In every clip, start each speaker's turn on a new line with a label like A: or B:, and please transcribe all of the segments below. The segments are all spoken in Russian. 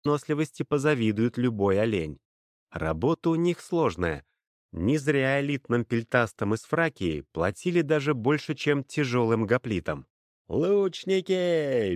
A: выносливости позавидует любой олень. Работа у них сложная. Не зря элитным пельтастам из Фракии платили даже больше, чем тяжелым гоплитам. «Лучники,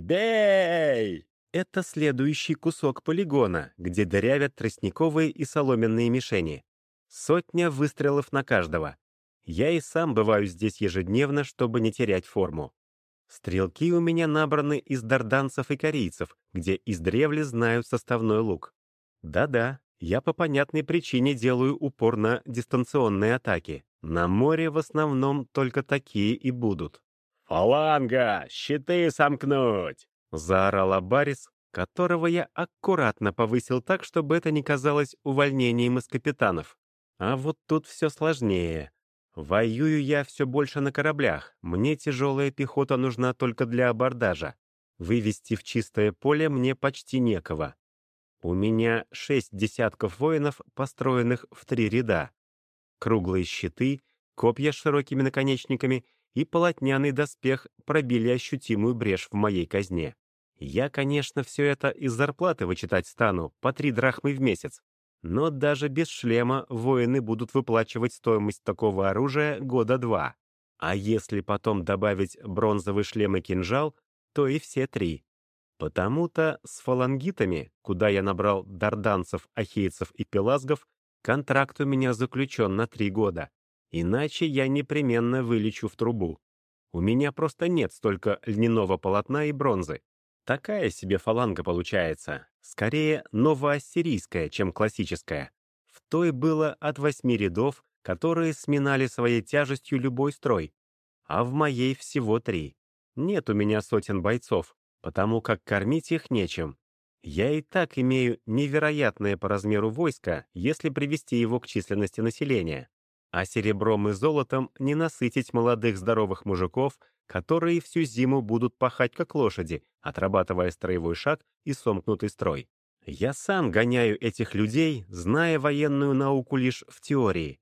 A: бей!» Это следующий кусок полигона, где дырявят тростниковые и соломенные мишени. Сотня выстрелов на каждого. Я и сам бываю здесь ежедневно, чтобы не терять форму. Стрелки у меня набраны из дарданцев и корейцев, где издревле знают составной лук. Да-да, я по понятной причине делаю упор на дистанционные атаки. На море в основном только такие и будут. «Фаланга! Щиты сомкнуть!» — заорал Абарис, которого я аккуратно повысил так, чтобы это не казалось увольнением из капитанов. А вот тут все сложнее. Воюю я все больше на кораблях, мне тяжелая пехота нужна только для абордажа. Вывести в чистое поле мне почти некого. У меня 6 десятков воинов, построенных в 3 ряда. Круглые щиты, копья с широкими наконечниками и полотняный доспех пробили ощутимую брешь в моей казне. Я, конечно, все это из зарплаты вычитать стану, по 3 драхмы в месяц. Но даже без шлема воины будут выплачивать стоимость такого оружия года 2. А если потом добавить бронзовый шлем и кинжал, то и все 3. Потому-то с фалангитами, куда я набрал дарданцев, ахейцев и пелазгов, контракт у меня заключен на 3 года. Иначе я непременно вылечу в трубу. У меня просто нет столько льняного полотна и бронзы. Такая себе фаланга получается. Скорее новоассирийская, чем классическая. В той было от 8 рядов, которые сминали своей тяжестью любой строй. А в моей всего 3. Нет у меня сотен бойцов, потому как кормить их нечем. Я и так имею невероятное по размеру войско, если привести его к численности населения. А серебром и золотом не насытить молодых здоровых мужиков, которые всю зиму будут пахать как лошади, отрабатывая строевой шаг и сомкнутый строй. Я сам гоняю этих людей, зная военную науку лишь в теории.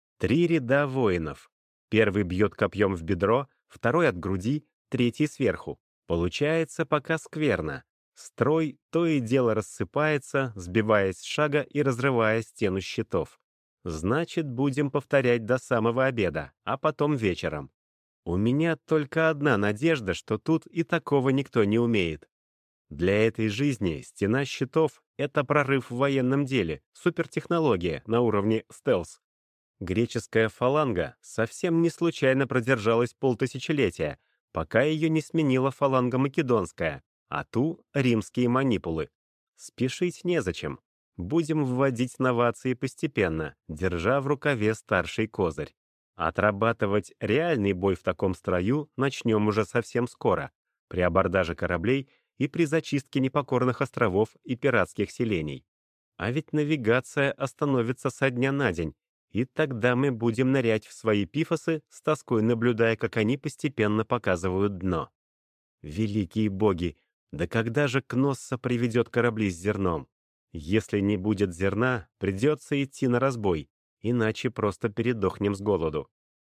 A: 3 ряда воинов. Первый бьет копьем в бедро, второй от груди, третий сверху. Получается пока скверно. Строй то и дело рассыпается, сбиваясь с шага и разрывая стену щитов. Значит, будем повторять до самого обеда, а потом вечером. У меня только одна надежда, что тут и такого никто не умеет. Для этой жизни стена щитов — это прорыв в военном деле, супертехнология на уровне стелс. Греческая фаланга совсем не случайно продержалась полтысячелетия, пока ее не сменила фаланга македонская, а ту — римские манипулы. Спешить незачем. Будем вводить новации постепенно, держа в рукаве старший козырь. Отрабатывать реальный бой в таком строю начнем уже совсем скоро, при абордаже кораблей и при зачистке непокорных островов и пиратских селений. А ведь навигация остановится со дня на день, и тогда мы будем нырять в свои пифосы, с тоской наблюдая, как они постепенно показывают дно. Великие боги, да когда же Кносса приведет корабли с зерном? Если не будет зерна, придется идти на разбой, иначе просто передохнем с голоду.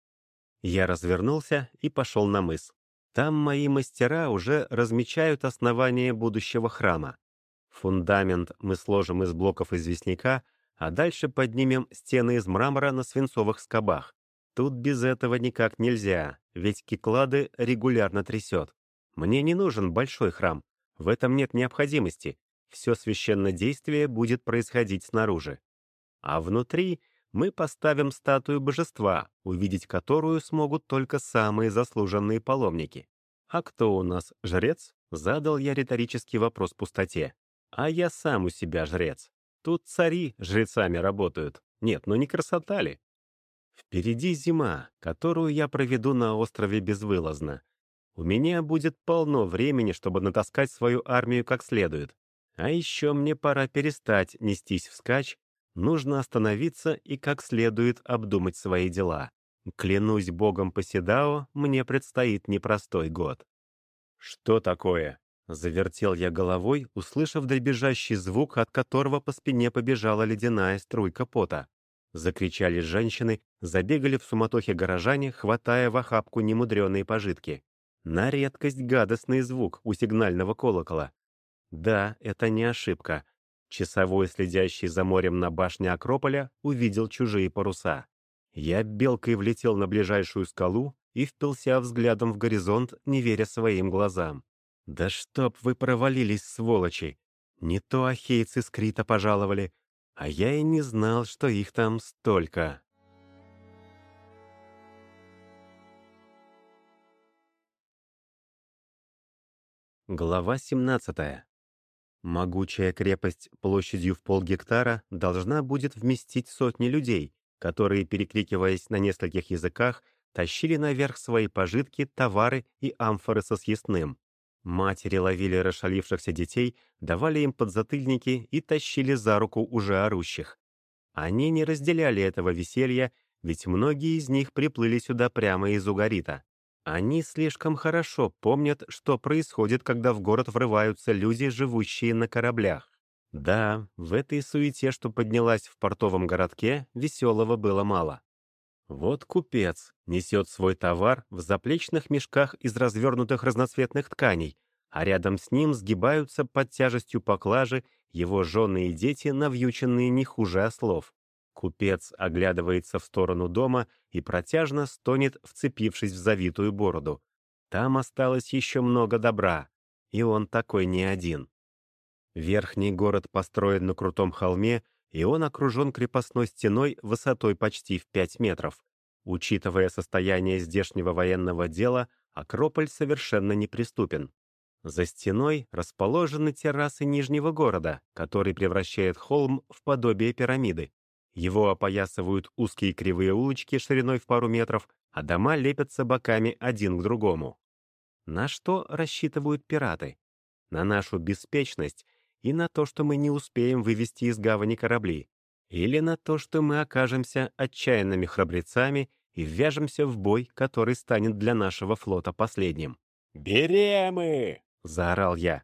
A: Я развернулся и пошел на мыс. Там мои мастера уже размечают основание будущего храма. Фундамент мы сложим из блоков известняка, а дальше поднимем стены из мрамора на свинцовых скобах. Тут без этого никак нельзя, ведь Киклады регулярно трясет. Мне не нужен большой храм, в этом нет необходимости. Все священнодействие будет происходить снаружи. А внутри мы поставим статую божества, увидеть которую смогут только самые заслуженные паломники. «А кто у нас, жрец?» — задал я риторический вопрос пустоте. «А я сам у себя жрец. Тут цари жрецами работают. Нет, ну не красота ли?» Впереди зима, которую я проведу на острове безвылазно. У меня будет полно времени, чтобы натаскать свою армию как следует. А еще мне пора перестать нестись вскачь, нужно остановиться и как следует обдумать свои дела. Клянусь богом Поседао, мне предстоит непростой год. «Что такое?» — завертел я головой, услышав дребезжащий звук, от которого по спине побежала ледяная струйка пота. Закричали женщины, забегали в суматохе горожане, хватая в охапку немудреные пожитки. На редкость гадостный звук у сигнального колокола. Да, это не ошибка. Часовой, следящий за морем на башне Акрополя, увидел чужие паруса. Я белкой влетел на ближайшую скалу и впился взглядом в горизонт, не веря своим глазам. «Да чтоб вы провалились, сволочи! Не то ахейцы с Крита пожаловали, а я и не знал, что их там столько». Глава 17. Могучая крепость площадью в полгектара должна будет вместить сотни людей, которые, перекрикиваясь на нескольких языках, тащили наверх свои пожитки, товары и амфоры со съестным. Матери ловили расшалившихся детей, давали им подзатыльники и тащили за руку уже орущих. Они не разделяли этого веселья, ведь многие из них приплыли сюда прямо из Угарита. Они слишком хорошо помнят, что происходит, когда в город врываются люди, живущие на кораблях. Да, в этой суете, что поднялась в портовом городке, веселого было мало. Вот купец несет свой товар в заплечных мешках из развернутых разноцветных тканей, а рядом с ним сгибаются под тяжестью поклажи его жены и дети, навьюченные не хуже ослов. Купец оглядывается в сторону дома и протяжно стонет, вцепившись в завитую бороду. Там осталось еще много добра, и он такой не один. Верхний город построен на крутом холме, и он окружен крепостной стеной высотой почти в 5 метров. Учитывая состояние здешнего военного дела, Акрополь совершенно неприступен. За стеной расположены террасы Нижнего города, который превращает холм в подобие пирамиды. Его опоясывают узкие кривые улочки шириной в пару метров, а дома лепятся боками один к другому. На что рассчитывают пираты? На нашу беспечность и на то, что мы не успеем вывести из гавани корабли, или на то, что мы окажемся отчаянными храбрецами и ввяжемся в бой, который станет для нашего флота последним. «Беремы!» — заорал я.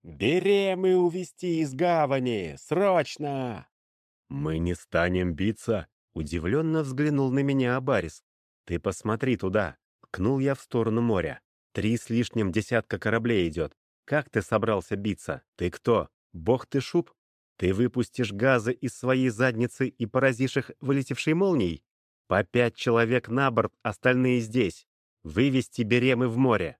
A: «Беремы увести из гавани! Срочно!» «Мы не станем биться!» — удивленно взглянул на меня Абарис. «Ты посмотри туда!» — ткнул я в сторону моря. 3 с лишним десятка кораблей идет. Как ты собрался биться? Ты кто? Бог ты шуб? Ты выпустишь газы из своей задницы и поразишь их вылетевшей молнией? По 5 человек на борт, остальные здесь. Вывести беремы в море!»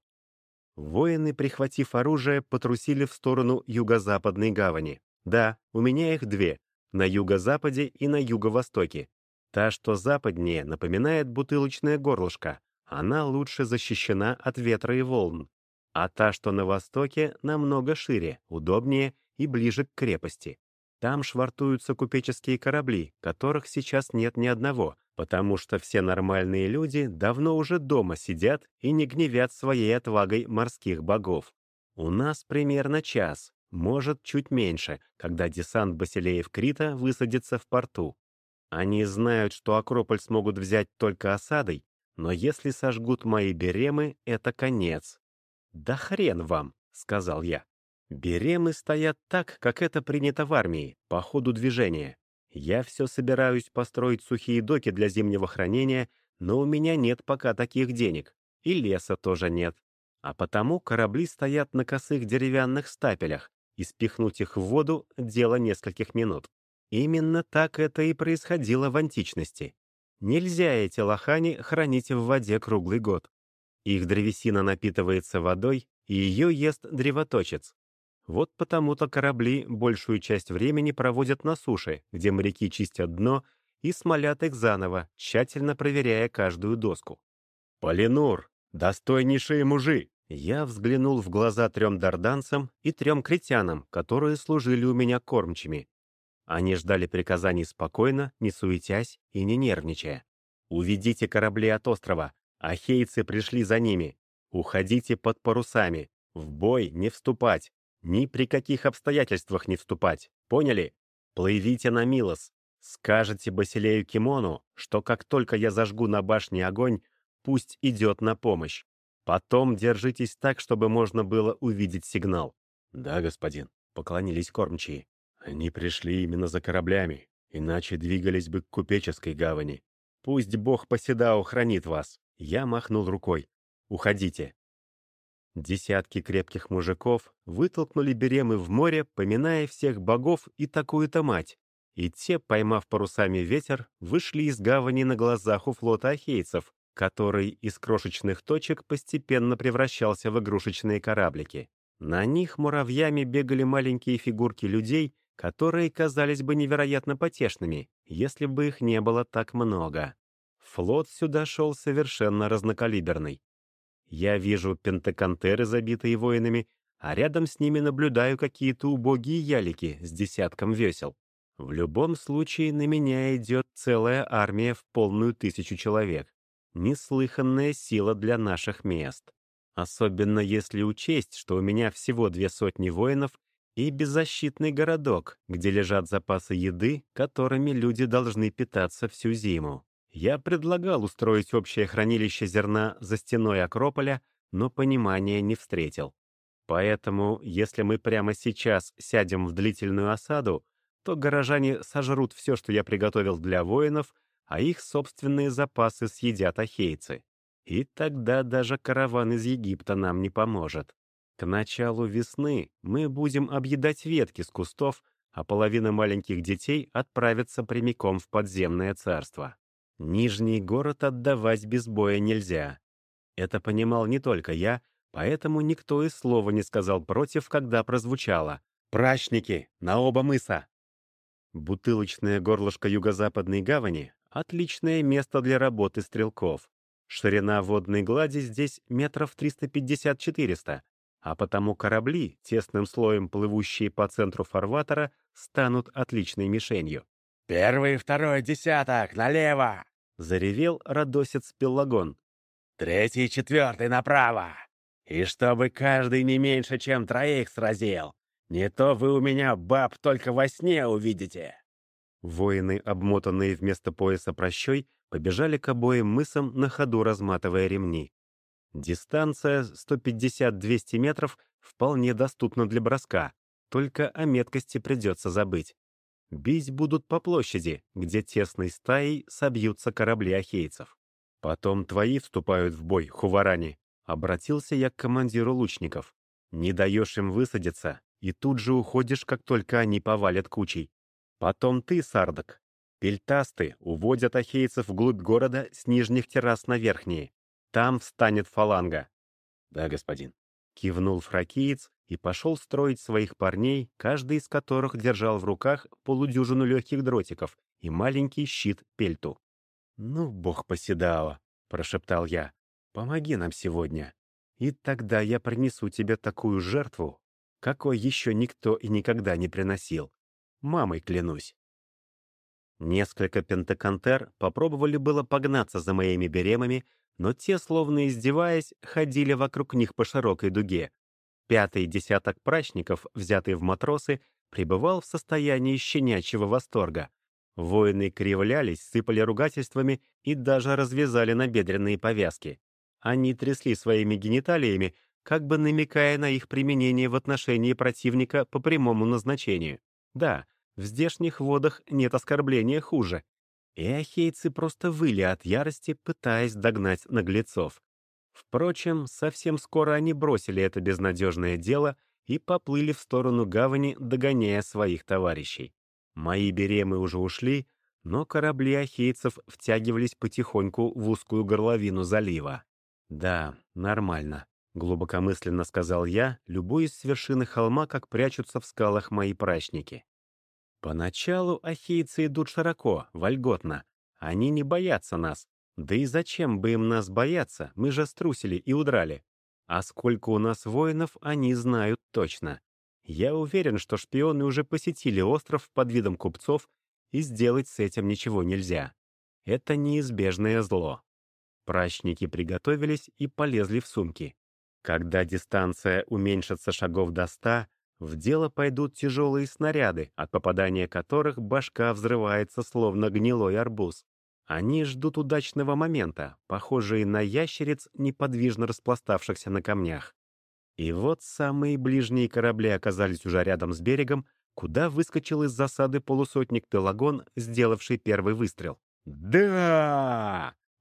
A: Воины, прихватив оружие, потрусили в сторону юго-западной гавани. Да, у меня их 2, на юго-западе и на юго-востоке. Та, что западнее, напоминает бутылочное горлышко. Она лучше защищена от ветра и волн. А та, что на востоке, намного шире, удобнее и ближе к крепости. Там швартуются купеческие корабли, которых сейчас нет ни одного, потому что все нормальные люди давно уже дома сидят и не гневят своей отвагой морских богов. У нас примерно час, может, чуть меньше, когда десант Басилеев Крита высадится в порту. Они знают, что Акрополь смогут взять только осадой, но если сожгут мои беремы, это конец. «Да хрен вам», — сказал я. «Беремы стоят так, как это принято в армии, по ходу движения. Я все собираюсь построить сухие доки для зимнего хранения, но у меня нет пока таких денег. И леса тоже нет. А потому корабли стоят на косых деревянных стапелях, и спихнуть их в воду — дело нескольких минут. Именно так это и происходило в античности. Нельзя эти лохани хранить в воде круглый год. Их древесина напитывается водой, и ее ест древоточец. Вот потому-то корабли большую часть времени проводят на суше, где моряки чистят дно и смолят их заново, тщательно проверяя каждую доску. «Полинур! Достойнейшие мужи!» Я взглянул в глаза 3 дарданцам и 3 критянам, которые служили у меня кормчими. Они ждали приказаний спокойно, не суетясь и не нервничая. «Уведите корабли от острова. Ахейцы пришли за ними. Уходите под парусами. В бой не вступать. Ни при каких обстоятельствах не вступать. Поняли? Плывите на Милос. Скажете Басилею Кимону, что как только я зажгу на башне огонь, пусть идет на помощь. Потом держитесь так, чтобы можно было увидеть сигнал». «Да, господин», — поклонились кормчие. «Они пришли именно за кораблями, иначе двигались бы к купеческой гавани. Пусть бог Поседао хранит вас». Я махнул рукой. «Уходите». Десятки крепких мужиков вытолкнули беремы в море, поминая всех богов и такую-то мать. И те, поймав парусами ветер, вышли из гавани на глазах у флота ахейцев, который из крошечных точек постепенно превращался в игрушечные кораблики. На них муравьями бегали маленькие фигурки людей, которые казались бы невероятно потешными, если бы их не было так много. Флот сюда шел совершенно разнокалиберный. Я вижу пентакантеры, забитые воинами, а рядом с ними наблюдаю какие-то убогие ялики с десятком весел. В любом случае на меня идет целая армия в 500 человек. Неслыханная сила для наших мест. Особенно если учесть, что у меня всего 200 воинов и беззащитный городок, где лежат запасы еды, которыми люди должны питаться всю зиму. Я предлагал устроить общее хранилище зерна за стеной Акрополя, но понимания не встретил. Поэтому, если мы прямо сейчас сядем в длительную осаду, то горожане сожрут все, что я приготовил для воинов, а их собственные запасы съедят ахейцы. И тогда даже караван из Египта нам не поможет. К началу весны мы будем объедать ветки с кустов, а половина маленьких детей отправится прямиком в подземное царство. Нижний город отдавать без боя нельзя. Это понимал не только я, поэтому никто и слова не сказал против, когда прозвучало «Прачники! На оба мыса!». Бутылочное горлышко юго-западной гавани — отличное место для работы стрелков. Ширина водной глади здесь метров 350-400, а потому корабли, тесным слоем плывущие по центру фарватера, станут отличной мишенью.
B: «Первый и второй десяток, налево!»
A: — заревел радосец Пелагон.
B: «Третий и четвертый направо! И чтобы каждый не меньше, чем 3 сразил! Не то вы у меня баб только во сне увидите!»
A: Воины, обмотанные вместо пояса прощой, побежали к обоим мысам, на ходу разматывая ремни. Дистанция 150-200 метров вполне доступна для броска, только о меткости придется забыть. Бить будут по площади, где тесной стаей собьются корабли ахейцев. «Потом твои вступают в бой, хуварани», — обратился я к командиру лучников. «Не даешь им высадиться, и тут же уходишь, как только они повалят кучей. Потом ты, Сардак. Пельтасты уводят ахейцев вглубь города с нижних террас на верхние. Там встанет фаланга». «Да, господин», — кивнул фракиец и пошел строить своих парней, каждый из которых держал в руках полудюжину легких дротиков и маленький щит пельту. «Ну, бог поседала», — прошептал я. «Помоги нам сегодня, и тогда я принесу тебе такую жертву, какой еще никто и никогда не приносил. Мамой клянусь». Несколько пентакантер попробовали было погнаться за моими беремами, но те, словно издеваясь, ходили вокруг них по широкой дуге. 5-й десяток прачников, взятый в матросы, пребывал в состоянии щенячьего восторга. Воины кривлялись, сыпали ругательствами и даже развязали набедренные повязки. Они трясли своими гениталиями, как бы намекая на их применение в отношении противника по прямому назначению. Да, в здешних водах нет оскорбления хуже. И ахейцы просто выли от ярости, пытаясь догнать наглецов. Впрочем, совсем скоро они бросили это безнадежное дело и поплыли в сторону гавани, догоняя своих товарищей. Мои беремы уже ушли, но корабли ахейцев втягивались потихоньку в узкую горловину залива. «Да, нормально», — глубокомысленно сказал я, любуясь с вершины холма, как прячутся в скалах мои прачники. Поначалу ахейцы идут широко, вольготно. Они не боятся нас. Да и зачем бы им нас бояться, мы же струсили и удрали. А сколько у нас воинов, они знают точно. Я уверен, что шпионы уже посетили остров под видом купцов, и сделать с этим ничего нельзя. Это неизбежное зло. Прачники приготовились и полезли в сумки. Когда дистанция уменьшится шагов до 100, в дело пойдут тяжелые снаряды, от попадания которых башка взрывается, словно гнилой арбуз. Они ждут удачного момента, похожие на ящериц, неподвижно распластавшихся на камнях. И вот самые ближние корабли оказались уже рядом с берегом, куда выскочил из засады полусотник Пелагон, сделавший первый выстрел. «Да!»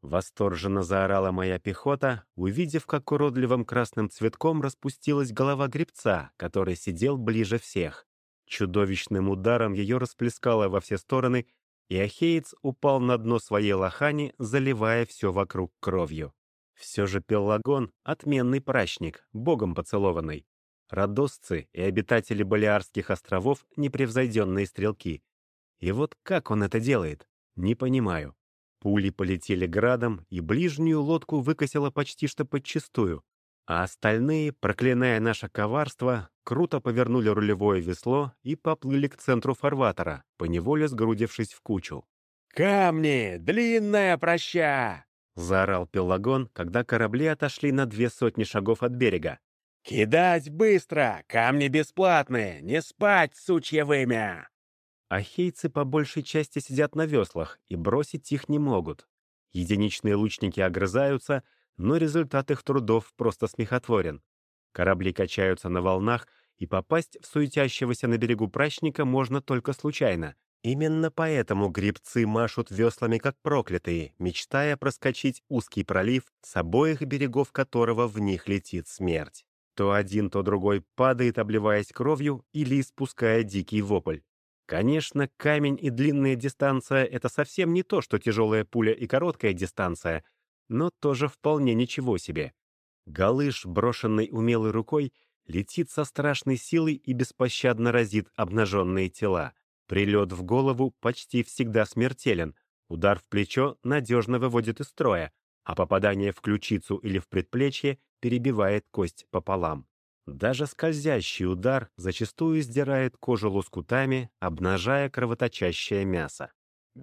A: Восторженно заорала моя пехота, увидев, как уродливым красным цветком распустилась голова гребца, который сидел ближе всех. Чудовищным ударом ее расплескало во все стороны, и ахеец упал на дно своей лохани, заливая все вокруг кровью. Все же Пеллагон — отменный пращник, богом поцелованный. Родосцы и обитатели Балеарских островов — непревзойденные стрелки. И вот как он это делает? Не понимаю. Пули полетели градом, и ближнюю лодку выкосило почти что подчистую, а остальные, проклиная наше коварство, круто повернули рулевое весло и поплыли к центру фарватера, поневоле сгрудившись в кучу.
B: «Камни! Длинная проща!»
A: — заорал Пелагон, когда корабли отошли на 200 шагов от берега.
B: «Кидать быстро! Камни бесплатные! Не спать, сучье вымя!»
A: Ахейцы по большей части сидят на веслах, и бросить их не могут. Единичные лучники огрызаются, но результат их трудов просто смехотворен. Корабли качаются на волнах, и попасть в суетящегося на берегу прачника можно только случайно. Именно поэтому гребцы машут веслами как проклятые, мечтая проскочить узкий пролив, с обоих берегов которого в них летит смерть. То один, то другой падает, обливаясь кровью или испуская дикий вопль. Конечно, камень и длинная дистанция — это совсем не то, что тяжелая пуля и короткая дистанция, но тоже вполне ничего себе. Галыш, брошенный умелой рукой, летит со страшной силой и беспощадно разит обнаженные тела. Прилет в голову почти всегда смертелен, удар в плечо надежно выводит из строя, а попадание в ключицу или в предплечье перебивает кость пополам. Даже скользящий удар зачастую сдирает кожу лоскутами, обнажая кровоточащее мясо.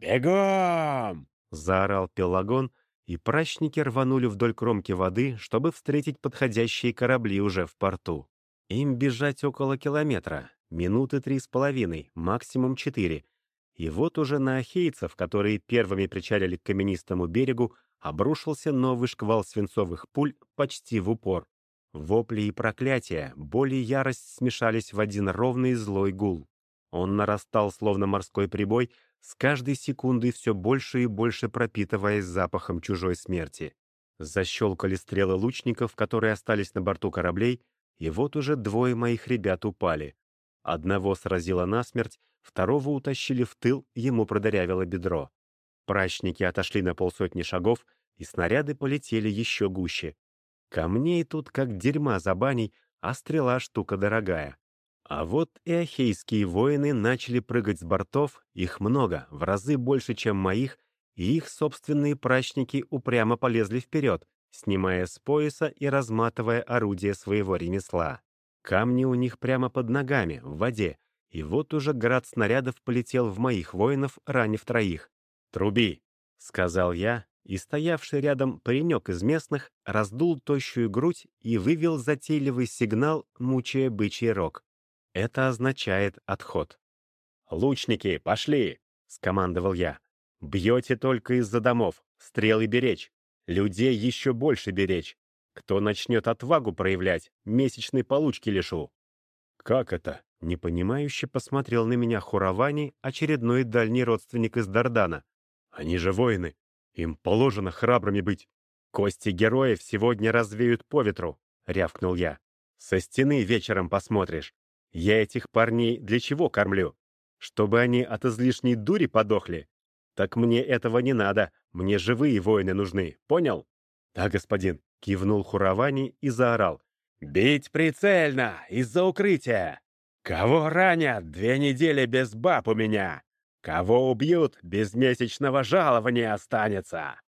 B: «Бегом!»
A: — заорал Пелагон, и прачники рванули вдоль кромки воды, чтобы встретить подходящие корабли уже в порту. Им бежать около километра, минуты 3,5, максимум 4. И вот уже на ахейцев, которые первыми причалили к каменистому берегу, обрушился новый шквал свинцовых пуль почти в упор. Вопли и проклятия, боль и ярость смешались в один ровный злой гул. Он нарастал, словно морской прибой, с каждой секундой все больше и больше пропитываясь запахом чужой смерти. Защелкали стрелы лучников, которые остались на борту кораблей, и вот уже двое моих ребят упали. Одного сразило насмерть, второго утащили в тыл, ему продырявило бедро. Прачники отошли на 50 шагов, и снаряды полетели еще гуще. Камней тут как дерьма за баней, а стрела штука дорогая. А вот и ахейские воины начали прыгать с бортов, их много, в разы больше, чем моих, и их собственные прачники упрямо полезли вперед, снимая с пояса и разматывая орудие своего ремесла. Камни у них прямо под ногами, в воде, и вот уже град снарядов полетел в моих воинов, ранив троих. «Труби!» — сказал я, и стоявший рядом паренек из местных раздул тощую грудь и вывел затейливый сигнал, мучая бычий рог. Это означает отход. «Лучники, пошли!» — скомандовал я. «Бьете только из-за домов, стрелы беречь, людей еще больше беречь. Кто начнет отвагу проявлять, месячной получки лишу». «Как это?» — непонимающе посмотрел на меня Хуравани, очередной дальний родственник из Дардана. «Они же воины, им положено храбрыми быть». «Кости героев сегодня развеют по ветру», — рявкнул я. «Со стены вечером посмотришь. Я этих парней для чего кормлю? Чтобы они от излишней дури подохли? Так мне этого не надо, мне живые воины нужны, понял?» «Да, господин», — кивнул Хуравани и заорал.
B: «Бить прицельно, из-за укрытия! Кого ранят, 2 недели без баб у меня! Кого убьют, без месячного жалования останется!»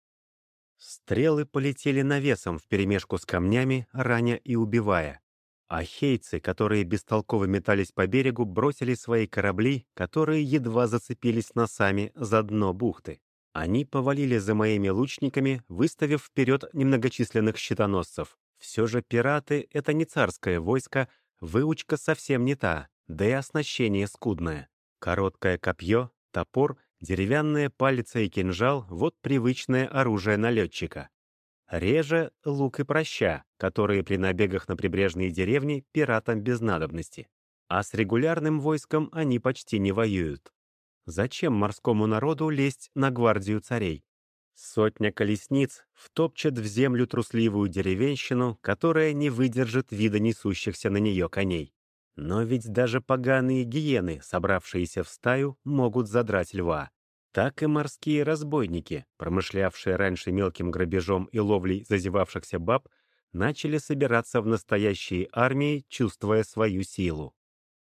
A: Стрелы полетели навесом вперемешку с камнями, раня и убивая. Ахейцы, которые бестолково метались по берегу, бросили свои корабли, которые едва зацепились носами за дно бухты. Они повалили за моими лучниками, выставив вперед немногочисленных щитоносцев. Все же пираты — это не царское войско, выучка совсем не та, да и оснащение скудное. Короткое копье, топор, деревянная палица и кинжал — вот привычное оружие налетчика. Реже лук и праща, которые при набегах на прибрежные деревни пиратам без надобности. А с регулярным войском они почти не воюют. Зачем морскому народу лезть на гвардию царей? Сотня колесниц втопчет в землю трусливую деревенщину, которая не выдержит вида несущихся на нее коней. Но ведь даже поганые гиены, собравшиеся в стаю, могут задрать льва. Так и морские разбойники, промышлявшие раньше мелким грабежом и ловлей зазевавшихся баб, начали собираться в настоящие армии, чувствуя свою силу.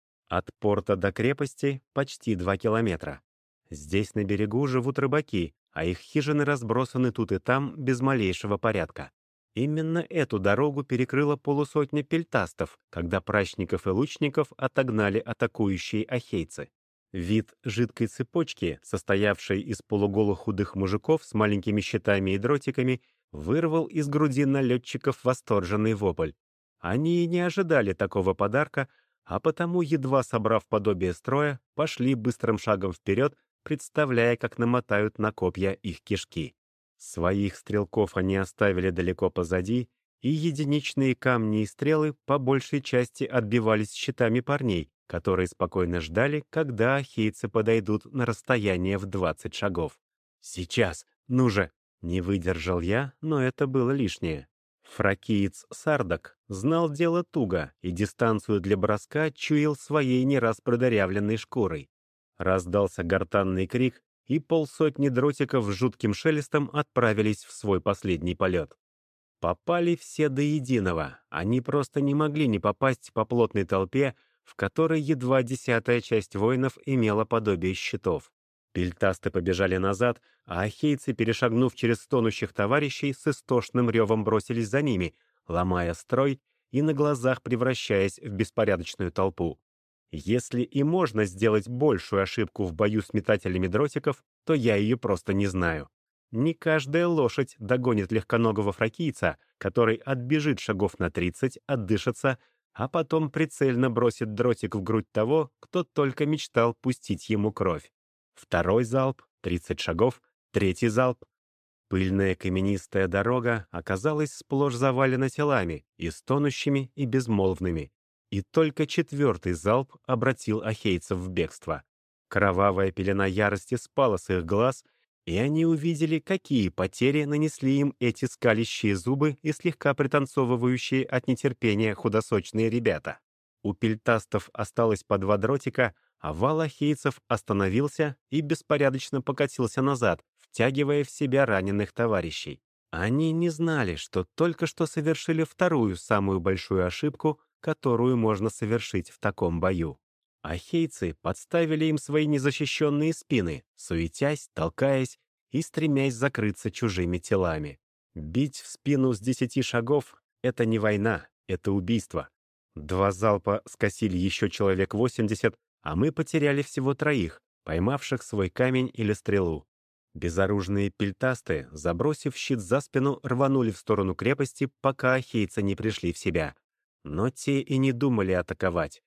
A: От порта до крепости почти 2 километра. Здесь на берегу живут рыбаки, а их хижины разбросаны тут и там без малейшего порядка. Именно эту дорогу перекрыла полусотня пельтастов, когда прачников и лучников отогнали атакующие ахейцы. Вид жидкой цепочки, состоявшей из полуголых худых мужиков с маленькими щитами и дротиками, вырвал из груди налетчиков восторженный вопль. Они и не ожидали такого подарка, а потому, едва собрав подобие строя, пошли быстрым шагом вперед, представляя, как намотают на копья их кишки. Своих стрелков они оставили далеко позади, и единичные камни и стрелы по большей части отбивались щитами парней, которые спокойно ждали, когда ахейцы подойдут на расстояние в 20 шагов. «Сейчас! Ну же!» Не выдержал я, но это было лишнее. Фракиец Сардак знал дело туго и дистанцию для броска чуял своей не раз продырявленной шкурой. Раздался гортанный крик, и полсотни дротиков с жутким шелестом отправились в свой последний полет. Попали все до единого, они просто не могли не попасть по плотной толпе, в которой едва 10-я часть воинов имела подобие щитов. Пельтасты побежали назад, а ахейцы, перешагнув через стонущих товарищей, с истошным ревом бросились за ними, ломая строй и на глазах превращаясь в беспорядочную толпу. Если и можно сделать большую ошибку в бою с метателями дротиков, то я ее просто не знаю. Не каждая лошадь догонит легконогого фракийца, который отбежит шагов на 30, отдышится, а потом прицельно бросит дротик в грудь того, кто только мечтал пустить ему кровь. Второй залп, 30 шагов, третий залп. Пыльная каменистая дорога оказалась сплошь завалена телами, и стонущими, и безмолвными. И только четвертый залп обратил ахейцев в бегство. Кровавая пелена ярости спала с их глаз, и они увидели, какие потери нанесли им эти скалящие зубы и слегка пританцовывающие от нетерпения худосочные ребята. У пельтастов осталось по 2 дротика, а вал ахейцев остановился и беспорядочно покатился назад, втягивая в себя раненых товарищей. Они не знали, что только что совершили вторую самую большую ошибку, которую можно совершить в таком бою. Ахейцы подставили им свои незащищенные спины, суетясь, толкаясь и стремясь закрыться чужими телами. Бить в спину с 10 шагов — это не война, это убийство. 2 залпа скосили еще человек 80, а мы потеряли всего 3, поймавших свой камень или стрелу. Безоружные пельтасты, забросив щит за спину, рванули в сторону крепости, пока ахейцы не пришли в себя. Но те и не думали атаковать.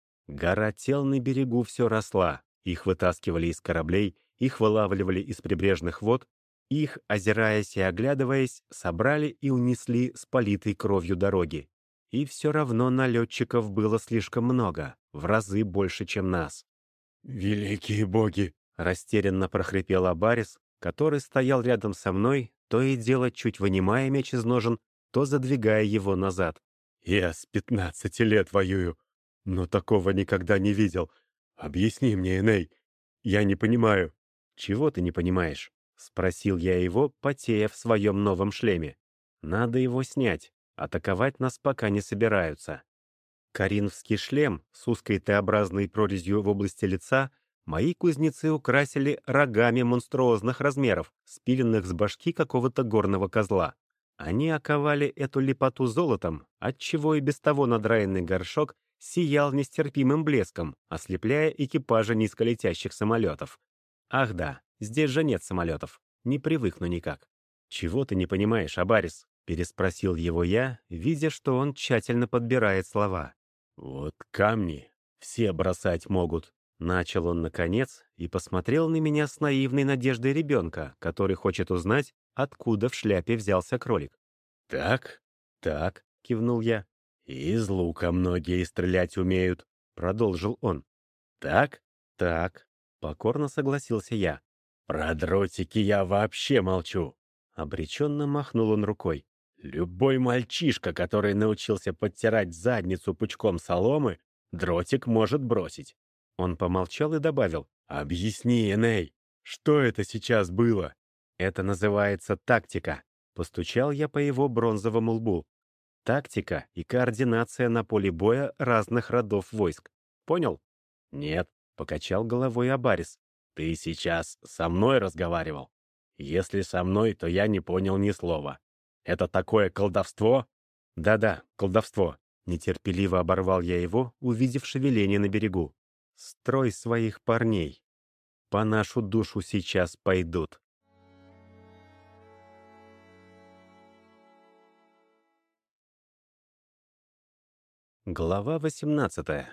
A: Гора тел на берегу все росла, их вытаскивали из кораблей, их вылавливали из прибрежных вод, их, озираясь и оглядываясь, собрали и унесли с политой кровью дороги. И все равно налетчиков было слишком много, в разы больше, чем нас.
B: «Великие боги!»
A: — растерянно прохрипел Абарис, который стоял рядом со мной, то и дело чуть вынимая меч из ножен, то задвигая его назад.
B: «Я с 15 лет воюю, но такого никогда не видел. Объясни мне, Эней, я не понимаю».
A: «Чего ты не понимаешь?» — спросил я его, потея в своем новом шлеме. «Надо его снять. Атаковать нас пока не собираются». Коринфский шлем с узкой Т-образной прорезью в области лица мои кузнецы украсили рогами монструозных размеров, спиленных с башки какого-то горного козла. Они оковали эту лепоту золотом, отчего и без того надраенный горшок сиял нестерпимым блеском, ослепляя экипажи низколетящих самолетов. Ах да, здесь же нет самолетов. Не привыкну никак. «Чего ты не понимаешь, Абарис?» — переспросил его я, видя, что он тщательно подбирает слова.
B: «Вот камни все бросать могут».
A: Начал он наконец и посмотрел на меня с наивной надеждой ребенка, который хочет узнать, откуда в шляпе взялся кролик.
B: «Так,
A: «Так», — кивнул я.
B: из лука многие стрелять умеют»,
A: — продолжил он.
B: «так».
A: «Так», — покорно согласился я.
B: Про дротики я вообще молчу. Обреченно махнул он рукой. Любой мальчишка, который научился подтирать задницу пучком соломы, дротик может бросить. Он помолчал и добавил: «Объясни, Эней, что это сейчас было?» «Это называется тактика», — постучал я по его бронзовому лбу. «Тактика и координация на поле боя разных родов войск. Понял?» «Нет», — покачал головой Абарис. «Ты сейчас со мной разговаривал? Если со мной, то я не понял ни слова. Это такое колдовство?» «Да-да, колдовство», — нетерпеливо оборвал я его, увидев шевеление на берегу. «Строй своих парней. По нашу душу сейчас пойдут». Глава 18.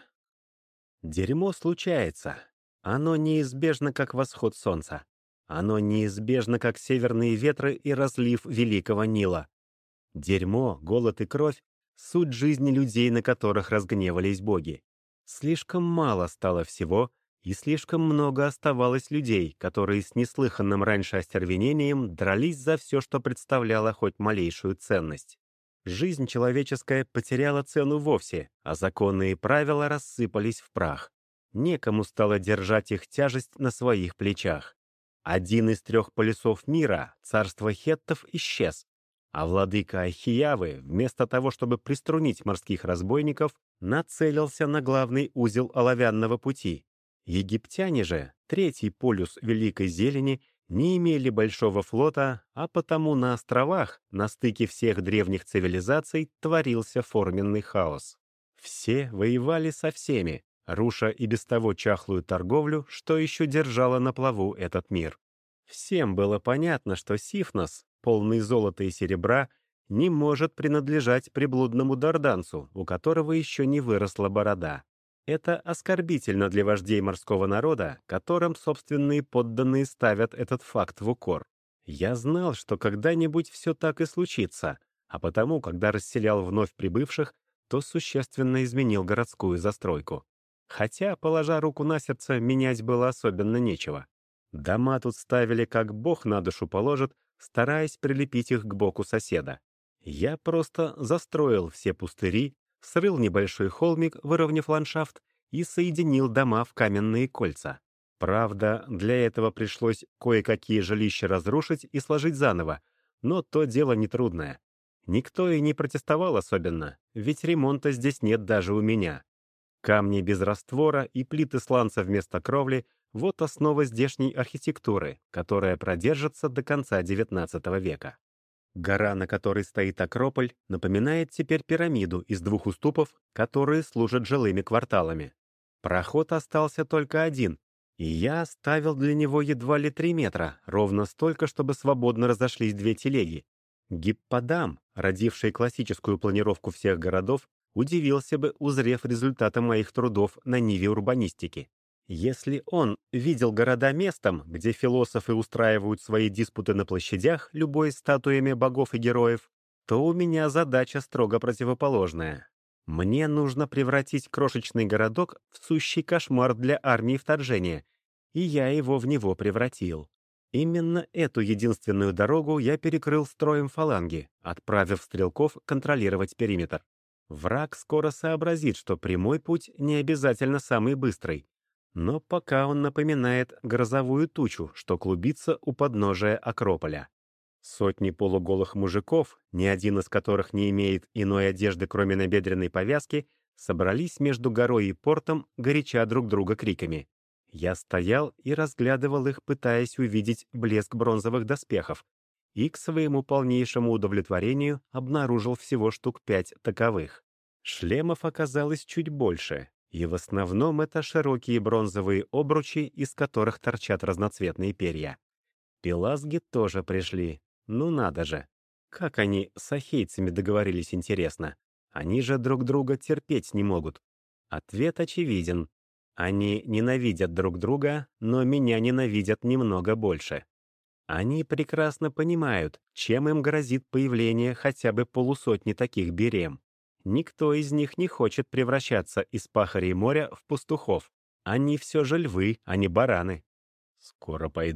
B: Дерьмо случается. Оно неизбежно, как восход солнца. Оно неизбежно, как северные ветры и разлив Великого Нила. Дерьмо, голод и кровь — суть жизни людей, на которых разгневались боги. Слишком мало стало всего, и слишком много оставалось людей, которые с неслыханным раньше остервенением дрались за все, что представляло хоть малейшую ценность. Жизнь человеческая потеряла цену вовсе, а законы и правила рассыпались в прах. Некому стало держать их тяжесть на своих плечах. Один из 3 полюсов мира, царство хеттов, исчез, а владыка Ахиявы, вместо того, чтобы приструнить морских разбойников, нацелился на главный узел оловянного пути. Египтяне же, 3-й полюс Великой Зелени, не имели большого флота, а потому на островах, на стыке всех древних цивилизаций, творился форменный хаос. Все воевали со всеми, руша и без того чахлую торговлю, что еще держала на плаву этот мир. Всем было понятно, что Сифнос, полный золота и серебра, не может принадлежать приблудному дарданцу, у которого еще не выросла борода. Это оскорбительно для вождей морского народа, которым собственные подданные ставят этот факт в укор. Я знал, что когда-нибудь все так и случится, а потому, когда расселял вновь прибывших, то существенно изменил городскую застройку. Хотя, положа руку на сердце, менять было особенно нечего. Дома тут ставили, как бог на душу положит, стараясь прилепить их к боку соседа. Я просто застроил все пустыри, срыл небольшой холмик, выровняв ландшафт, и соединил дома в каменные кольца. Правда, для этого пришлось кое-какие жилища разрушить и сложить заново, но то дело нетрудное. Никто и не протестовал особенно, ведь ремонта здесь нет даже у меня. Камни без раствора и плиты сланца вместо кровли — вот основа здешней архитектуры, которая продержится до конца XIX века. Гора, на которой стоит Акрополь, напоминает теперь пирамиду из 2 уступов, которые служат жилыми кварталами. Проход остался только один, и я оставил для него едва ли 3 метра, ровно столько, чтобы свободно разошлись 2 телеги. Гипподам, родивший классическую планировку всех городов, удивился бы, узрев результаты моих трудов на ниве урбанистики. Если он видел города местом, где философы устраивают свои диспуты на площадях, любуясь статуями богов и героев, то у меня задача строго противоположная. Мне нужно превратить крошечный городок в сущий кошмар для армии вторжения, и я его в него превратил. Именно эту единственную дорогу я перекрыл строем фаланги, отправив стрелков контролировать периметр. Враг скоро сообразит, что прямой путь не обязательно самый быстрый, но пока он напоминает грозовую тучу, что клубится у подножия Акрополя. Сотни полуголых мужиков, ни один из которых не имеет иной одежды, кроме набедренной повязки, собрались между горой и портом, горяча друг друга криками. Я стоял и разглядывал их, пытаясь увидеть блеск бронзовых доспехов, и к своему полнейшему удовлетворению обнаружил всего штук 5 таковых. Шлемов оказалось чуть больше, и в основном это широкие бронзовые обручи, из которых торчат разноцветные перья. Пелазги тоже пришли. Ну надо же. Как они с ахейцами договорились, интересно? Они же друг друга терпеть не могут. Ответ очевиден. Они ненавидят друг друга, но меня ненавидят немного больше. Они прекрасно понимают, чем им грозит появление хотя бы полусотни таких берем. Никто из них не хочет превращаться из пахарей моря в пастухов. Они все же львы, а не бараны. «Скоро пойдут»,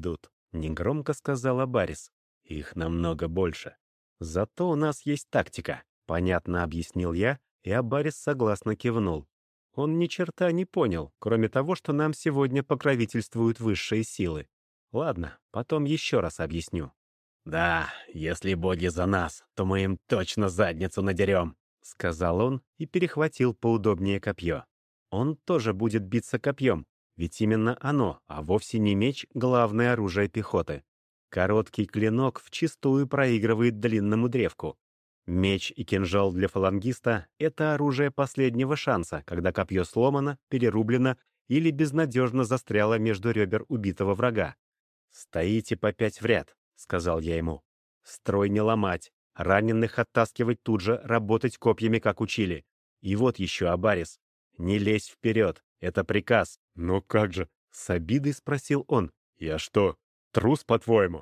B: — негромко сказала Барис. «Их намного больше. Зато у нас есть тактика», — понятно объяснил я, и Абарис согласно кивнул. Он ни черта не понял, кроме того, что нам сегодня покровительствуют высшие силы. Ладно, потом еще раз объясню. «Да, если боги за нас, то мы им точно задницу надерем», — сказал он и перехватил поудобнее копье. Он тоже будет биться копьем, ведь именно оно, а вовсе не меч, главное оружие пехоты. Короткий клинок вчистую проигрывает длинному древку. Меч и кинжал для фалангиста — это оружие последнего шанса, когда копье сломано, перерублено или безнадежно застряло между ребер убитого врага. «Стоите по 5 в ряд», — сказал я ему. «Строй не ломать, раненых оттаскивать тут же, работать копьями, как учили. И вот еще, Абарис, не лезь вперед, это приказ». «Но как же?» — с обидой спросил он. «Я что, трус, по-твоему?»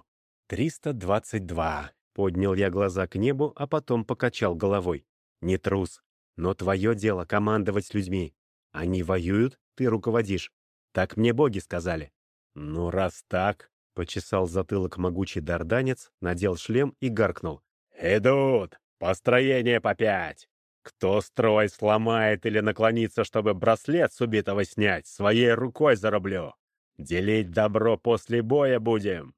B: 322. Поднял я глаза к небу, а потом покачал головой. «Не трус, но твое дело командовать людьми. Они воюют, ты руководишь. Так мне боги сказали». «Ну, раз так», — почесал затылок могучий дарданец, надел шлем и гаркнул. «Идут! Построение по 5! Кто строй сломает или наклонится, чтобы браслет с убитого снять, своей рукой зарублю. Делить добро после боя будем».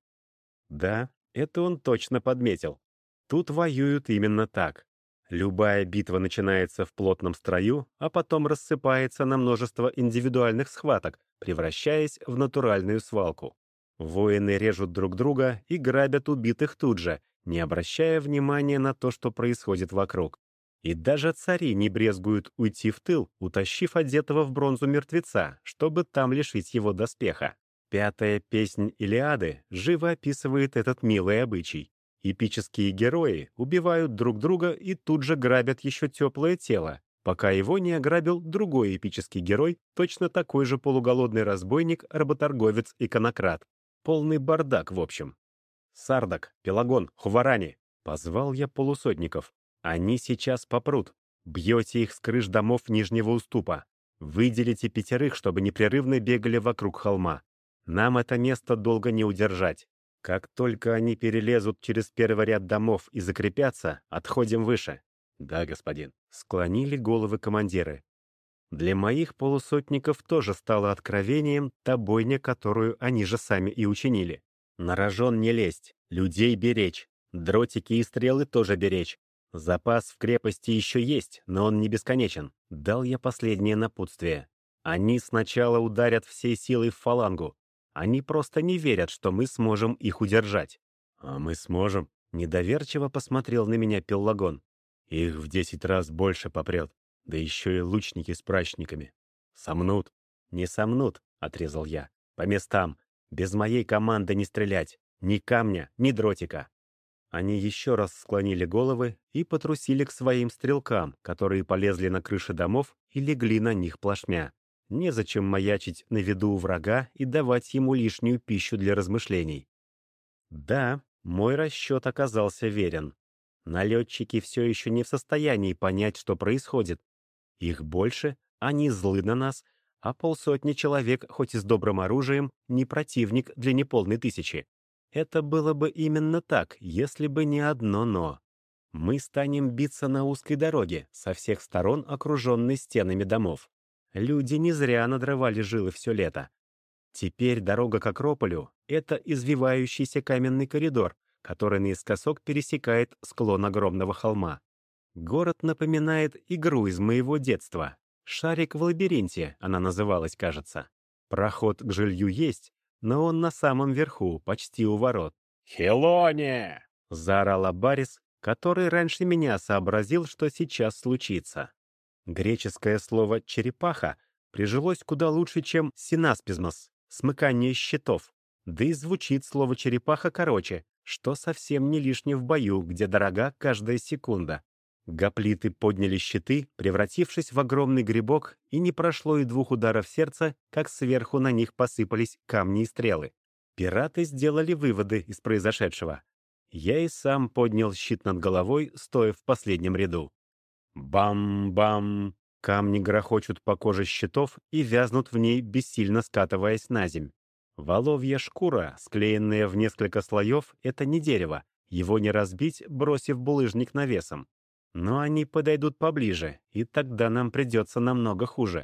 B: Да, это он точно подметил. Тут воюют именно так. Любая битва начинается в плотном строю, а потом рассыпается на множество индивидуальных схваток, превращаясь в натуральную свалку. Воины режут друг друга и грабят убитых тут же, не обращая внимания на то, что происходит вокруг. И даже цари не брезгуют уйти в тыл, утащив одетого в бронзу мертвеца, чтобы там лишить его доспеха. Пятая песнь Илиады живо описывает этот милый обычай. Эпические герои убивают друг друга и тут же грабят еще теплое тело, пока его не ограбил другой эпический герой, точно такой же полуголодный разбойник, работорговец и конократ. Полный бардак, в общем. «Сардак, Пелагон, Хуварани!» — позвал я полусотников. «Они сейчас попрут. Бьете их с крыш домов Нижнего уступа. Выделите 5, чтобы непрерывно бегали вокруг холма. Нам это место долго не удержать. Как только они перелезут через первый ряд домов и закрепятся, отходим выше». «Да, господин», — склонили головы командиры. Для моих полусотников тоже стало откровением та бойня, которую они же сами и учинили. На рожон не лезть, людей беречь, дротики и стрелы тоже беречь. Запас в крепости еще есть, но он не бесконечен. Дал я последнее напутствие. Они сначала ударят всей силой в фалангу. Они просто не верят, что мы сможем их удержать. «А мы сможем?» — недоверчиво посмотрел на меня Пеллагон. «Их в 10 раз больше попрет, да еще и лучники с прачниками. Сомнут». «Не сомнут», — отрезал я. «По местам. Без моей команды не стрелять. Ни камня, ни дротика». Они еще раз склонили головы и потрусили к своим стрелкам, которые полезли на крыши домов и легли на них плашмя. Незачем маячить на виду у врага и давать ему лишнюю пищу для размышлений. Да, мой расчет оказался верен. Налетчики все еще не в состоянии понять, что происходит. Их больше, они злы на нас, а полсотни человек, хоть и с добрым оружием, не противник для неполной 1000. Это было бы именно так, если бы не одно «но». Мы станем биться на узкой дороге, со всех сторон окруженной стенами домов. Люди не зря надрывали жилы все лето. Теперь дорога к Акрополю — это извивающийся каменный коридор, который наискосок пересекает склон огромного холма. Город напоминает игру из моего детства. «Шарик в лабиринте» она называлась, кажется. Проход к жилью есть, но он на самом верху, почти у ворот. «Хелоне!» — заорал Абарис, который раньше меня сообразил, что сейчас случится. Греческое слово «черепаха» прижилось куда лучше, чем «синаспизмос» — смыкание щитов. Да и звучит слово «черепаха» короче, что совсем не лишнее в бою, где дорога каждая секунда. Гоплиты подняли щиты, превратившись в огромный грибок, и не прошло и 2 ударов сердца, как сверху на них посыпались камни и стрелы. Пираты сделали выводы из произошедшего. Я и сам поднял щит над головой, стоя в последнем ряду. Бам-бам! Камни грохочут по коже щитов и вязнут в ней, бессильно скатываясь на земь. Воловья шкура, склеенная в несколько слоев, это не дерево. Его не разбить, бросив булыжник навесом. Но они подойдут поближе, и тогда нам придется намного хуже.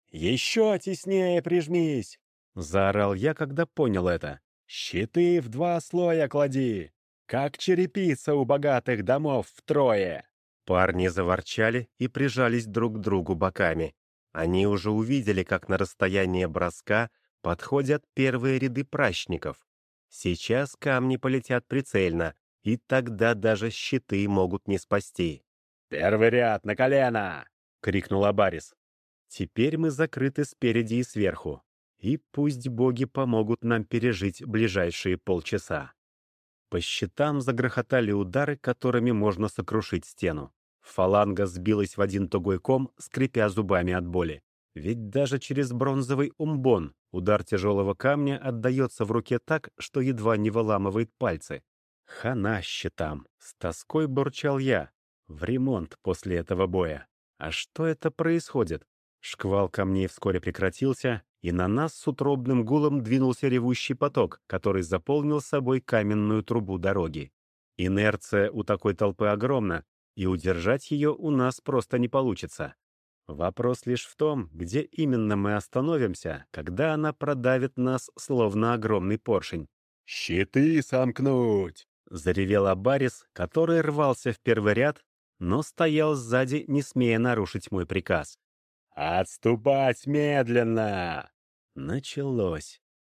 B: «Еще теснее прижмись!» — заорал я, когда понял это. «Щиты в 2 слоя клади! Как черепица у богатых домов втрое!» Парни заворчали и прижались друг к другу боками. Они уже увидели, как на расстояние броска подходят первые ряды пращников. Сейчас камни полетят прицельно, и тогда даже щиты могут не спасти. «Первый ряд на колено!» — крикнул Абарис. «Теперь мы закрыты спереди и сверху, и пусть боги помогут нам пережить ближайшие полчаса». По щитам загрохотали удары, которыми можно сокрушить стену. Фаланга сбилась в один тугой ком, скрипя зубами от боли. Ведь даже через бронзовый умбон удар тяжелого камня отдается в руке так, что едва не выламывает пальцы. Хана щитам! С тоской бурчал я. В ремонт после этого боя. А что это происходит? Шквал камней вскоре прекратился, и на нас с утробным гулом двинулся ревущий поток, который заполнил собой каменную трубу дороги. Инерция у такой толпы огромна, и удержать ее у нас просто не получится. Вопрос лишь в том, где именно мы остановимся, когда она продавит нас, словно огромный поршень. «Щиты сомкнуть!» — заревел Абарис, который рвался в первый ряд, но стоял сзади, не смея нарушить мой приказ. «Отступать медленно!» Началось.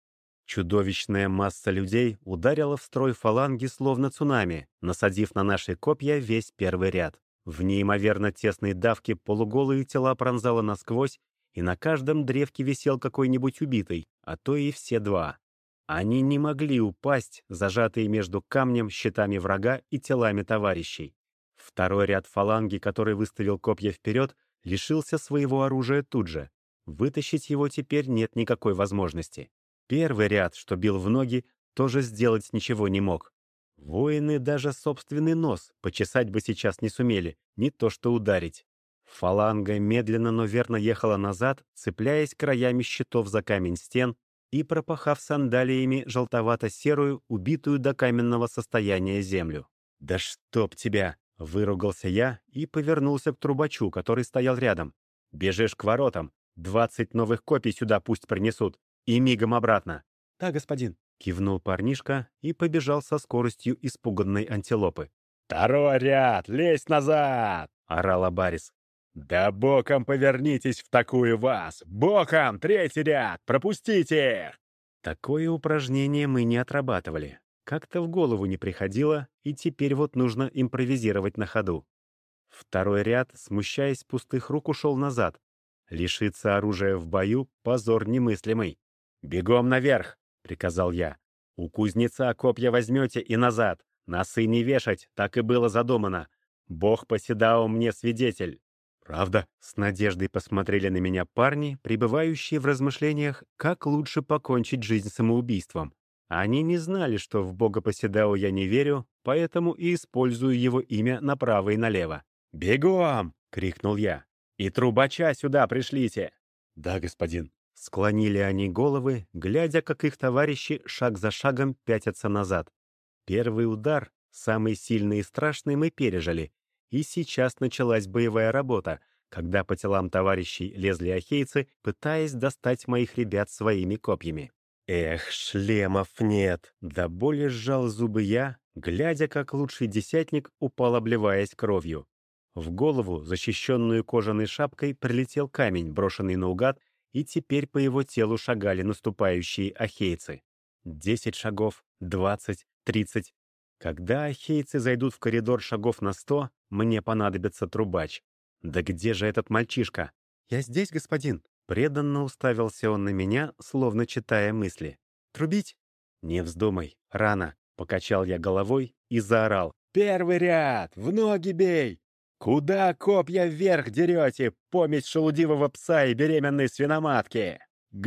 B: Чудовищная масса людей ударила в строй фаланги словно цунами, насадив на наши копья весь первый ряд. В неимоверно тесной давке полуголые тела пронзало насквозь, и на каждом древке висел какой-нибудь убитый, а то и все 2. Они не могли упасть, зажатые между камнем, щитами врага и телами товарищей. Второй ряд фаланги, который выставил копья вперед, лишился своего оружия тут же. Вытащить его теперь нет никакой возможности. Первый ряд, что бил в ноги, тоже сделать ничего не мог. Воины даже собственный нос почесать бы сейчас не сумели, не то что ударить. Фаланга медленно, но верно ехала назад, цепляясь краями щитов за камень стен и пропахав сандалиями желтовато-серую, убитую до каменного состояния землю. «Да чтоб тебя!» — выругался я и повернулся к трубачу, который стоял рядом. «Бежишь к воротам, 20 новых копий сюда пусть принесут, и мигом обратно». «Да, господин», — кивнул парнишка и побежал со скоростью испуганной антилопы. «Второй ряд, лезь назад!» — орал Абарис. «Да боком повернитесь в такую вас! Боком, третий ряд, пропустите!» Такое упражнение мы не отрабатывали. Как-то в голову не приходило, и теперь вот нужно импровизировать на ходу. Второй ряд, смущаясь пустых рук, ушел назад. Лишиться оружия в бою — позор немыслимый. «Бегом наверх!» — приказал я. «У кузнеца копья возьмете и назад. Носы не вешать, так и было задумано. Бог Поседао мне свидетель». «Правда?» — с надеждой посмотрели на меня парни, пребывающие в размышлениях, как лучше покончить жизнь самоубийством. Они не знали, что в бога Поседао я не верю, поэтому и использую его имя направо и налево. «Бегом!» — крикнул я. «И трубача сюда пришлите!» «Да, господин». Склонили они головы, глядя, как их товарищи шаг за шагом пятятся назад. Первый удар, самый сильный и страшный, мы пережили. И сейчас началась боевая работа, когда по телам товарищей лезли ахейцы, пытаясь достать моих ребят своими копьями. Эх, шлемов нет! До боли сжал зубы я, глядя, как лучший десятник упал, обливаясь кровью. В голову, защищенную кожаной шапкой, прилетел камень, брошенный наугад, и теперь по его телу шагали наступающие ахейцы. 10 шагов, 20, 30. Когда ахейцы зайдут в коридор шагов на 100, мне понадобится трубач. Да где же этот мальчишка? «Я здесь, господин». Преданно уставился он на меня, словно читая мысли. «Трубить?» «Не вздумай, рано», — покачал я головой и заорал. «Первый ряд! В ноги бей! Куда копья вверх дерете, помесь шелудивого пса и беременной свиноматки?»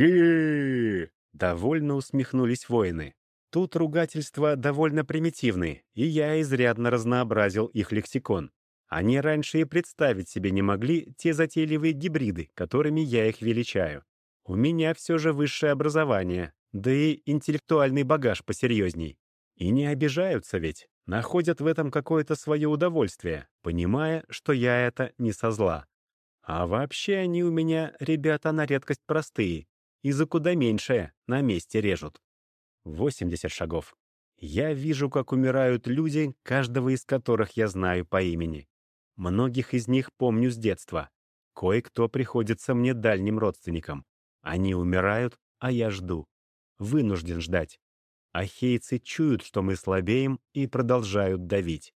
B: «Гы!» — довольно усмехнулись воины. Тут ругательства довольно примитивны, и я изрядно разнообразил их лексикон. Они раньше и представить себе не могли те затейливые гибриды, которыми я их величаю. У меня все же высшее образование,
A: да и интеллектуальный багаж посерьезней. И не обижаются ведь, находят в этом какое-то свое удовольствие, понимая, что я это не со зла. А вообще они у меня, ребята, на редкость простые, и за куда меньшее на месте режут. 80 шагов. Я вижу, как умирают люди, каждого из которых я знаю по имени. Многих из них помню с детства. Кое-кто приходится мне дальним родственникам. Они умирают, а я жду. Вынужден ждать. Ахейцы чуют, что мы слабеем, и продолжают давить.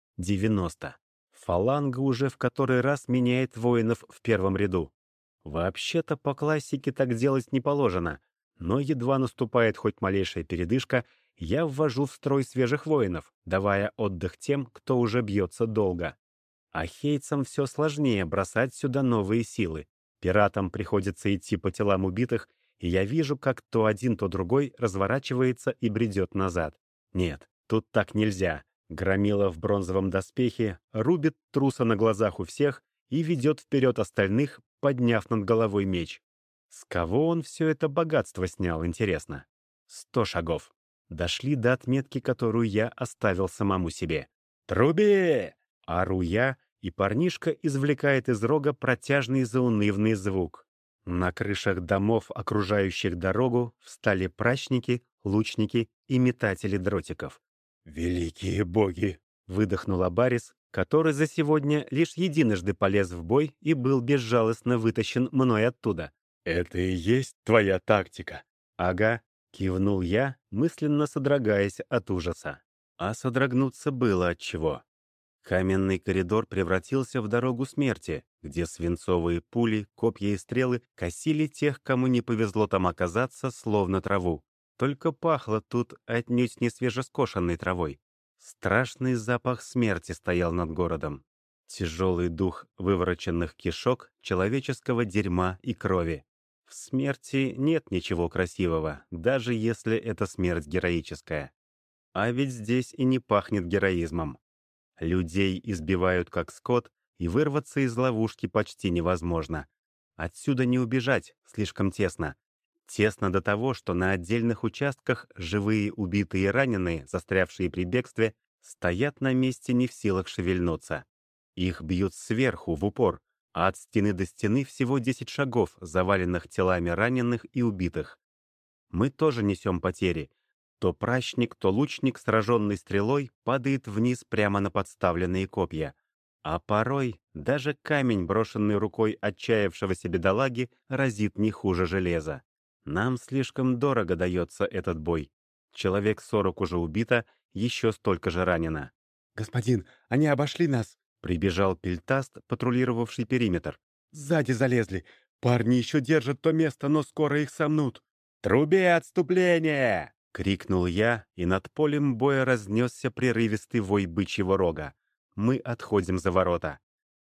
A: 90. Фаланга уже в который раз меняет воинов в первом ряду. Вообще-то по классике так делать не положено, но едва наступает хоть малейшая передышка, я ввожу в строй свежих воинов, давая отдых тем, кто уже бьется долго. Ахейцам все сложнее бросать сюда новые силы. Пиратам приходится идти по телам убитых, и я вижу, как то один, то другой разворачивается и бредет назад. Нет, тут так нельзя. Громила в бронзовом доспехе рубит труса на глазах у всех и ведет вперед остальных, подняв над головой меч. С кого он все это богатство снял, интересно? 100 шагов. Дошли до отметки, которую я оставил самому себе. «Труби!» — ору я, и парнишка извлекает из рога протяжный заунывный звук. На крышах домов, окружающих дорогу, встали прачники, лучники и метатели дротиков. «Великие боги!» — выдохнул Абарис, который за сегодня лишь единожды полез в бой и был безжалостно вытащен мной оттуда. «Это и есть твоя тактика?» «Ага», — кивнул я, мысленно содрогаясь от ужаса. А содрогнуться было от чего. Каменный коридор превратился в дорогу смерти, где свинцовые пули, копья и стрелы косили тех, кому не повезло там оказаться, словно траву. Только пахло тут отнюдь не свежескошенной травой. Страшный запах смерти стоял над городом. Тяжелый дух вывороченных кишок, человеческого дерьма и крови. В смерти нет ничего красивого, даже если это смерть героическая. А ведь здесь и не пахнет героизмом. Людей избивают как скот, и вырваться из ловушки почти невозможно. Отсюда не убежать, слишком тесно. Тесно до того, что на отдельных участках живые убитые и раненые, застрявшие при бегстве, стоят на месте не в силах шевельнуться. Их бьют сверху, в упор, а от стены до стены всего 10 шагов, заваленных телами раненых и убитых. Мы тоже несем потери. То пращник, то лучник, сраженный стрелой, падает вниз прямо на подставленные копья. А порой даже камень, брошенный рукой отчаявшегося бедолаги, разит не хуже железа. Нам слишком дорого дается этот бой. Человек 40 уже убито, еще столько же ранено.
B: «Господин, они обошли нас!»
A: — прибежал пельтаст, патрулировавший периметр.
B: «Сзади залезли! Парни еще держат то место, но скоро их сомнут!»
A: «Труби отступление!» — крикнул я, и над полем боя разнесся прерывистый вой бычьего рога. Мы отходим за ворота.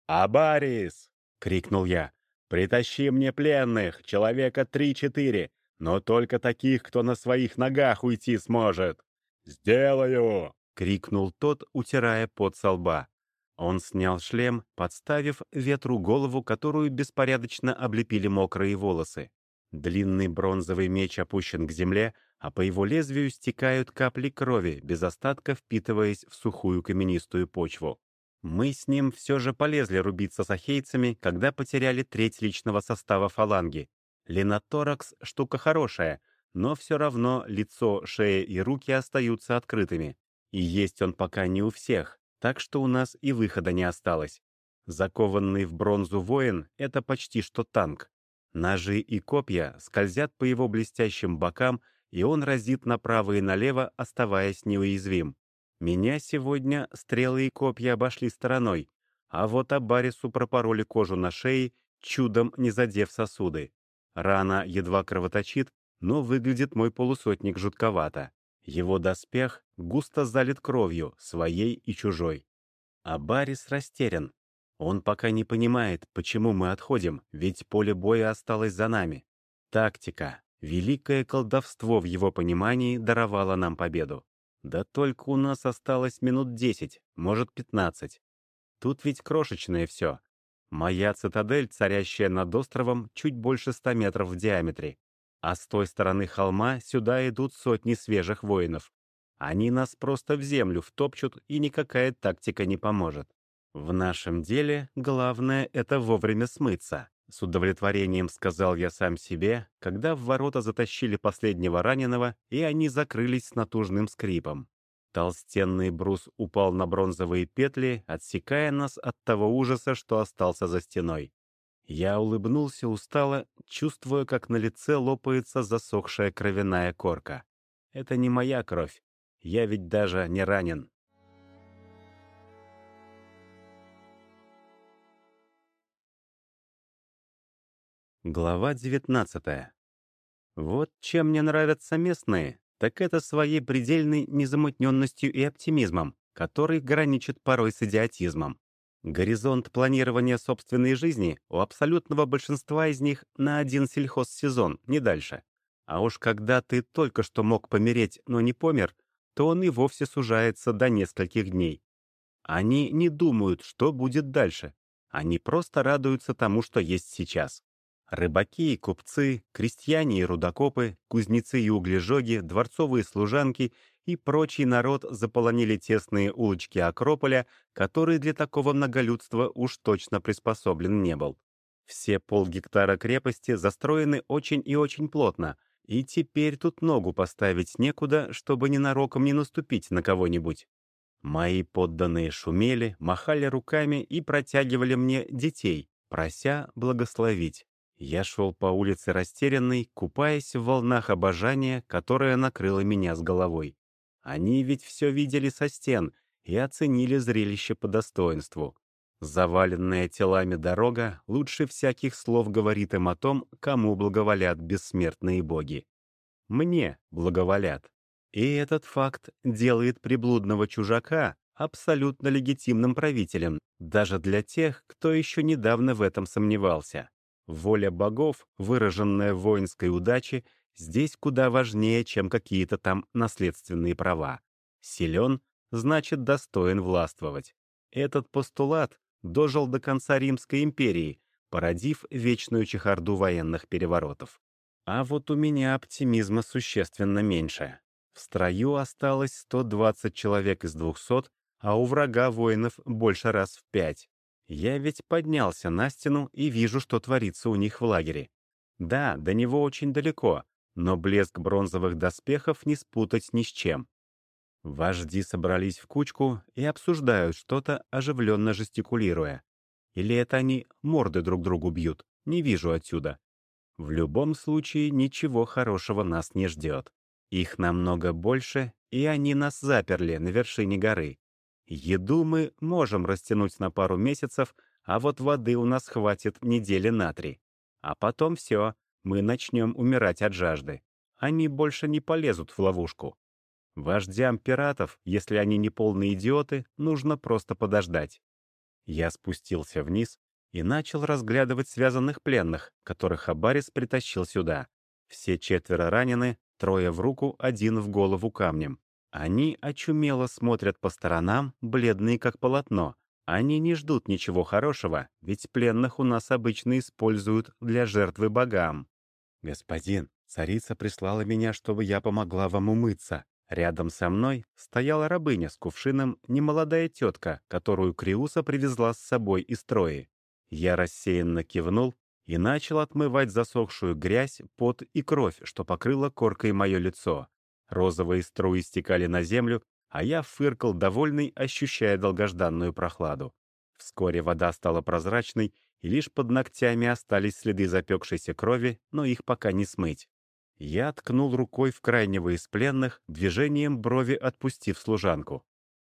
A: «Абарис!» — крикнул я. «Притащи мне пленных, человека 3-4, но только таких, кто на своих ногах уйти сможет!» «Сделаю!» — крикнул тот, утирая пот со лба. Он снял шлем, подставив ветру голову, которую беспорядочно облепили мокрые волосы. Длинный бронзовый меч опущен к земле, а по его лезвию стекают капли крови, без остатка впитываясь в сухую каменистую почву. Мы с ним все же полезли рубиться с ахейцами, когда потеряли треть личного состава фаланги. Леноторакс — штука хорошая, но все равно лицо, шея и руки остаются открытыми. И есть он пока не у всех, так что у нас и выхода не осталось. Закованный в бронзу воин — это почти что танк. Ножи и копья скользят по его блестящим бокам, и он разит направо и налево, оставаясь неуязвим. Меня сегодня стрелы и копья обошли стороной, а вот Абарису пропороли кожу на шее, чудом не задев сосуды. Рана едва кровоточит, но выглядит мой полусотник жутковато. Его доспех густо залит кровью, своей и чужой. Абарис растерян. Он пока не понимает, почему мы отходим, ведь поле боя осталось за нами. Тактика, великое колдовство в его понимании даровало нам победу. Да только у нас осталось минут 10, может 15. Тут ведь крошечное все. Моя цитадель, царящая над островом, чуть больше 100 метров в диаметре. А с той стороны холма сюда идут сотни свежих воинов. Они нас просто в землю втопчут, и никакая тактика не поможет. В нашем деле главное — это вовремя смыться. С удовлетворением сказал я сам себе, когда в ворота затащили последнего раненого, и они закрылись с натужным скрипом. Толстенный брус упал на бронзовые петли, отсекая нас от того ужаса, что остался за стеной. Я улыбнулся устало, чувствуя, как на лице лопается засохшая кровяная корка. Это не моя кровь. Я ведь даже не ранен. Глава 19. Вот чем мне нравятся местные, так это своей предельной незамутненностью и оптимизмом, который граничит порой с идиотизмом. Горизонт планирования собственной жизни у абсолютного большинства из них на один сельхозсезон, не дальше. А уж когда ты только что мог помереть, но не помер, то он и вовсе сужается до нескольких дней. Они не думают, что будет дальше. Они просто радуются тому, что есть сейчас. Рыбаки и купцы, крестьяне и рудокопы, кузнецы и углежоги, дворцовые служанки и прочий народ заполонили тесные улочки Акрополя, который для такого многолюдства уж точно приспособлен не был. Все полгектара крепости застроены очень и очень плотно, и теперь тут ногу поставить некуда, чтобы ненароком не наступить на кого-нибудь. Мои подданные шумели, махали руками и протягивали мне детей, прося благословить. Я шел по улице растерянный, купаясь в волнах обожания, которое накрыло меня с головой. Они ведь все видели со стен и оценили зрелище по достоинству. Заваленная телами дорога лучше всяких слов говорит им о том, кому благоволят бессмертные боги. Мне благоволят. И этот факт делает приблудного чужака абсолютно легитимным правителем, даже для тех, кто еще недавно в этом сомневался. Воля богов, выраженная в воинской удаче, здесь куда важнее, чем какие-то там наследственные права. Силен — значит достоин властвовать. Этот постулат дожил до конца Римской империи, породив вечную чехарду военных переворотов. А вот у меня оптимизма существенно меньше. В строю осталось 120 человек из 200, а у врага воинов больше раз в 5. Я ведь поднялся на стену и вижу, что творится у них в лагере. Да, до него очень далеко, но блеск бронзовых доспехов не спутать ни с чем. Вожди собрались в кучку и обсуждают что-то, оживленно жестикулируя. Или это они морды друг другу бьют, не вижу отсюда. В любом случае, ничего хорошего нас не ждет. Их намного больше, и они нас заперли на вершине горы. Еду мы можем растянуть на пару месяцев, а вот воды у нас хватит недели на 3. А потом все, мы начнем умирать от жажды. Они больше не полезут в ловушку. Вождям пиратов, если они не полные идиоты, нужно просто подождать. Я спустился вниз и начал разглядывать связанных пленных, которых Абарис притащил сюда. Все 4 ранены, 3 в руку, 1 в голову камнем. Они очумело смотрят по сторонам, бледные как полотно. Они не ждут ничего хорошего, ведь пленных у нас обычно используют для жертвы богам. «Господин, царица прислала меня, чтобы я помогла вам умыться». Рядом со мной стояла рабыня с кувшином, немолодая тетка, которую Криуса привезла с собой из Трои. Я рассеянно кивнул и начал отмывать засохшую грязь, пот и кровь, что покрыла коркой мое лицо. Розовые струи стекали на землю, а я фыркал довольный, ощущая долгожданную прохладу. Вскоре вода стала прозрачной, и лишь под ногтями остались следы запекшейся крови, но их пока не смыть. Я ткнул рукой в крайнего из пленных, движением брови отпустив служанку.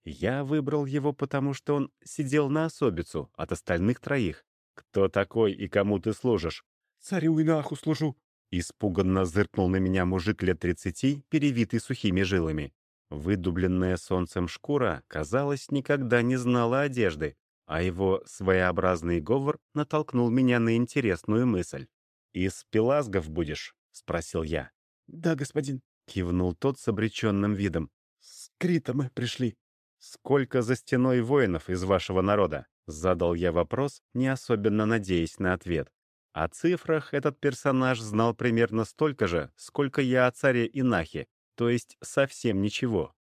A: Я выбрал его, потому что он сидел на особицу от остальных 3. «Кто такой и кому ты служишь?» «Царю Инаху служу!» Испуганно зыркнул на меня мужик лет 30, перевитый сухими жилами. Выдубленная солнцем шкура, казалось, никогда не знала одежды, а его своеобразный говор натолкнул меня на интересную мысль. «Из пелазгов будешь?» — спросил я. «Да, господин», — кивнул тот с обреченным видом. «С Крита мы пришли». «Сколько за стеной воинов из вашего народа?» — задал я вопрос, не особенно надеясь на ответ. О цифрах этот персонаж знал примерно столько же, сколько я о царе Инахе, то есть совсем ничего.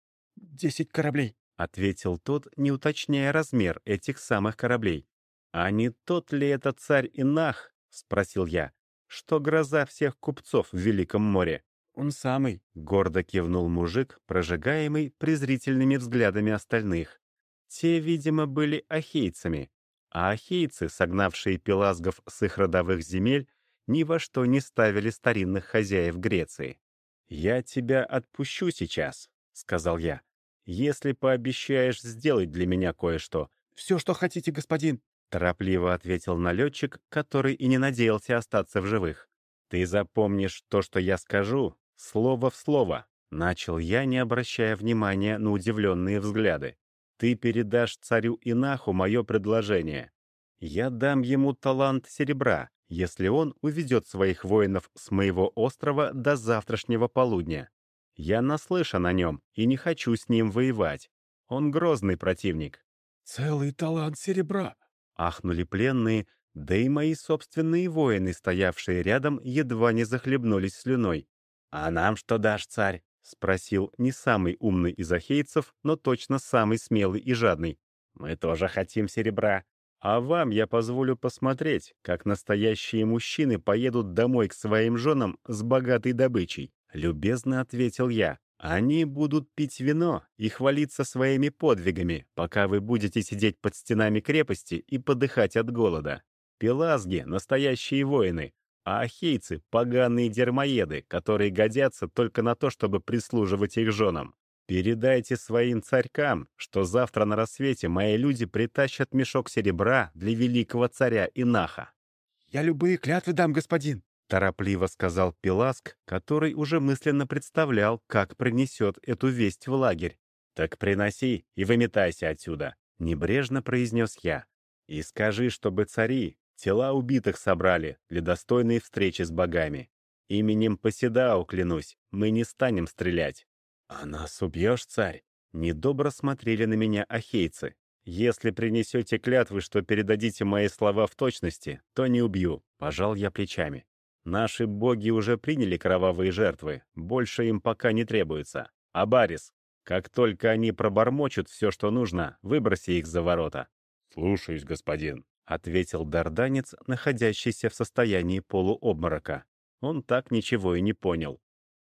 B: 10 кораблей»,
A: — ответил тот, не уточняя размер этих самых кораблей. «А не тот ли это царь Инах?» — спросил я. «Что гроза всех купцов в Великом море?»
B: «Он самый».
A: — гордо кивнул мужик, прожигаемый презрительными взглядами остальных. Те, видимо, были ахейцами, а ахейцы, согнавшие пелазгов с их родовых земель, ни во что не ставили старинных хозяев Греции. «Я тебя отпущу сейчас», — сказал я, «если пообещаешь сделать для меня кое-что».
B: «Все, что хотите, господин».
A: Торопливо ответил налетчик, который и не надеялся остаться в живых. «Ты запомнишь то, что я скажу, слово в слово», — начал я, не обращая внимания на удивленные взгляды. «Ты передашь царю Инаху мое предложение. Я дам ему талант серебра, если он уведет своих воинов с моего острова до завтрашнего полудня. Я наслышан о нем и не хочу с ним воевать. Он грозный противник».
B: «Целый талант серебра».
A: Ахнули пленные, да и мои собственные воины, стоявшие рядом, едва не захлебнулись слюной. «А нам что дашь, царь?» — спросил не самый умный из ахейцев, но точно самый смелый и жадный. «Мы тоже хотим серебра. А вам я позволю посмотреть, как настоящие мужчины поедут домой к своим женам с богатой добычей», — любезно ответил я. «Они будут пить вино и хвалиться своими подвигами, пока вы будете сидеть под стенами крепости и подыхать от голода. Пелазги — настоящие воины, а ахейцы — поганые дермоеды, которые годятся только на то, чтобы прислуживать их женам. Передайте своим царькам, что завтра на рассвете мои люди притащат мешок серебра для великого царя Инаха».
B: «Я любые клятвы дам, господин».
A: Торопливо сказал Пеласг, который уже мысленно представлял, как принесет эту весть в лагерь. «Так приноси и выметайся отсюда», — небрежно произнес я. «И скажи, чтобы цари тела убитых собрали для достойной встречи с богами. Именем Поседау, клянусь, мы не станем стрелять». «А нас убьешь, царь?» Недобро смотрели на меня ахейцы. «Если принесете клятвы, что передадите мои слова в точности, то не убью», — пожал я плечами. «Наши боги уже приняли кровавые жертвы, больше им пока не требуется. Абарис, как только они пробормочут все, что нужно, выброси их за ворота». «Слушаюсь, господин», — ответил дарданец, находящийся в состоянии полуобморока. Он так ничего и не понял.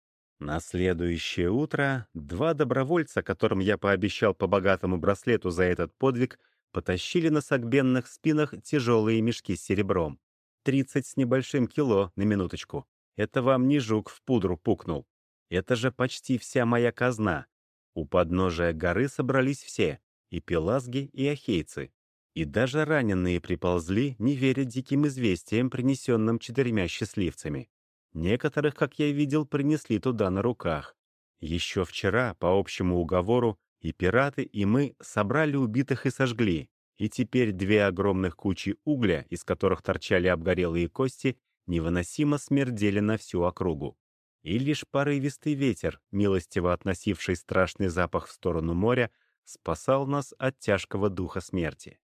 A: На следующее утро два добровольца, которым я пообещал по богатому браслету за этот подвиг, потащили на согбенных спинах тяжелые мешки с серебром. 30 с небольшим кило, на минуточку. Это вам не жук в пудру пукнул. Это же почти вся моя казна. У подножия горы собрались все, и пелазги, и ахейцы. И даже раненые приползли, не веря диким известиям, принесенным 4 счастливцами. Некоторых, как я видел, принесли туда на руках. Еще вчера, по общему уговору, и пираты, и мы собрали убитых и сожгли, и теперь 2 огромных кучи угля, из которых торчали обгорелые кости, невыносимо смердели на всю округу. И лишь порывистый ветер, милостиво относивший страшный запах в сторону моря, спасал нас от тяжкого духа смерти.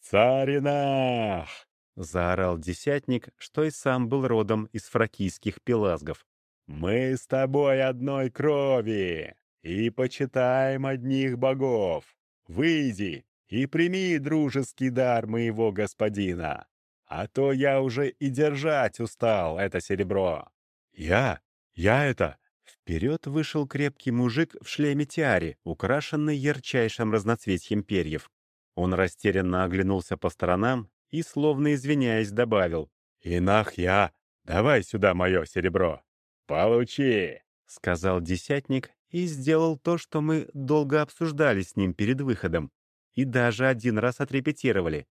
A: «Царинах!» — заорал десятник, что и сам был родом из фракийских пелазгов. «Мы с тобой одной крови и почитаем одних богов. Выйди и прими дружеский дар моего господина, а то я уже и держать устал это серебро». «Я это...» Вперед вышел крепкий мужик в шлеме-тиаре, украшенный ярчайшим разноцветьем перьев. Он растерянно оглянулся по сторонам и, словно извиняясь, добавил: «Инах я, давай сюда мое серебро». «Получи», — сказал десятник и сделал то, что мы долго обсуждали с ним перед выходом, и даже один раз отрепетировали.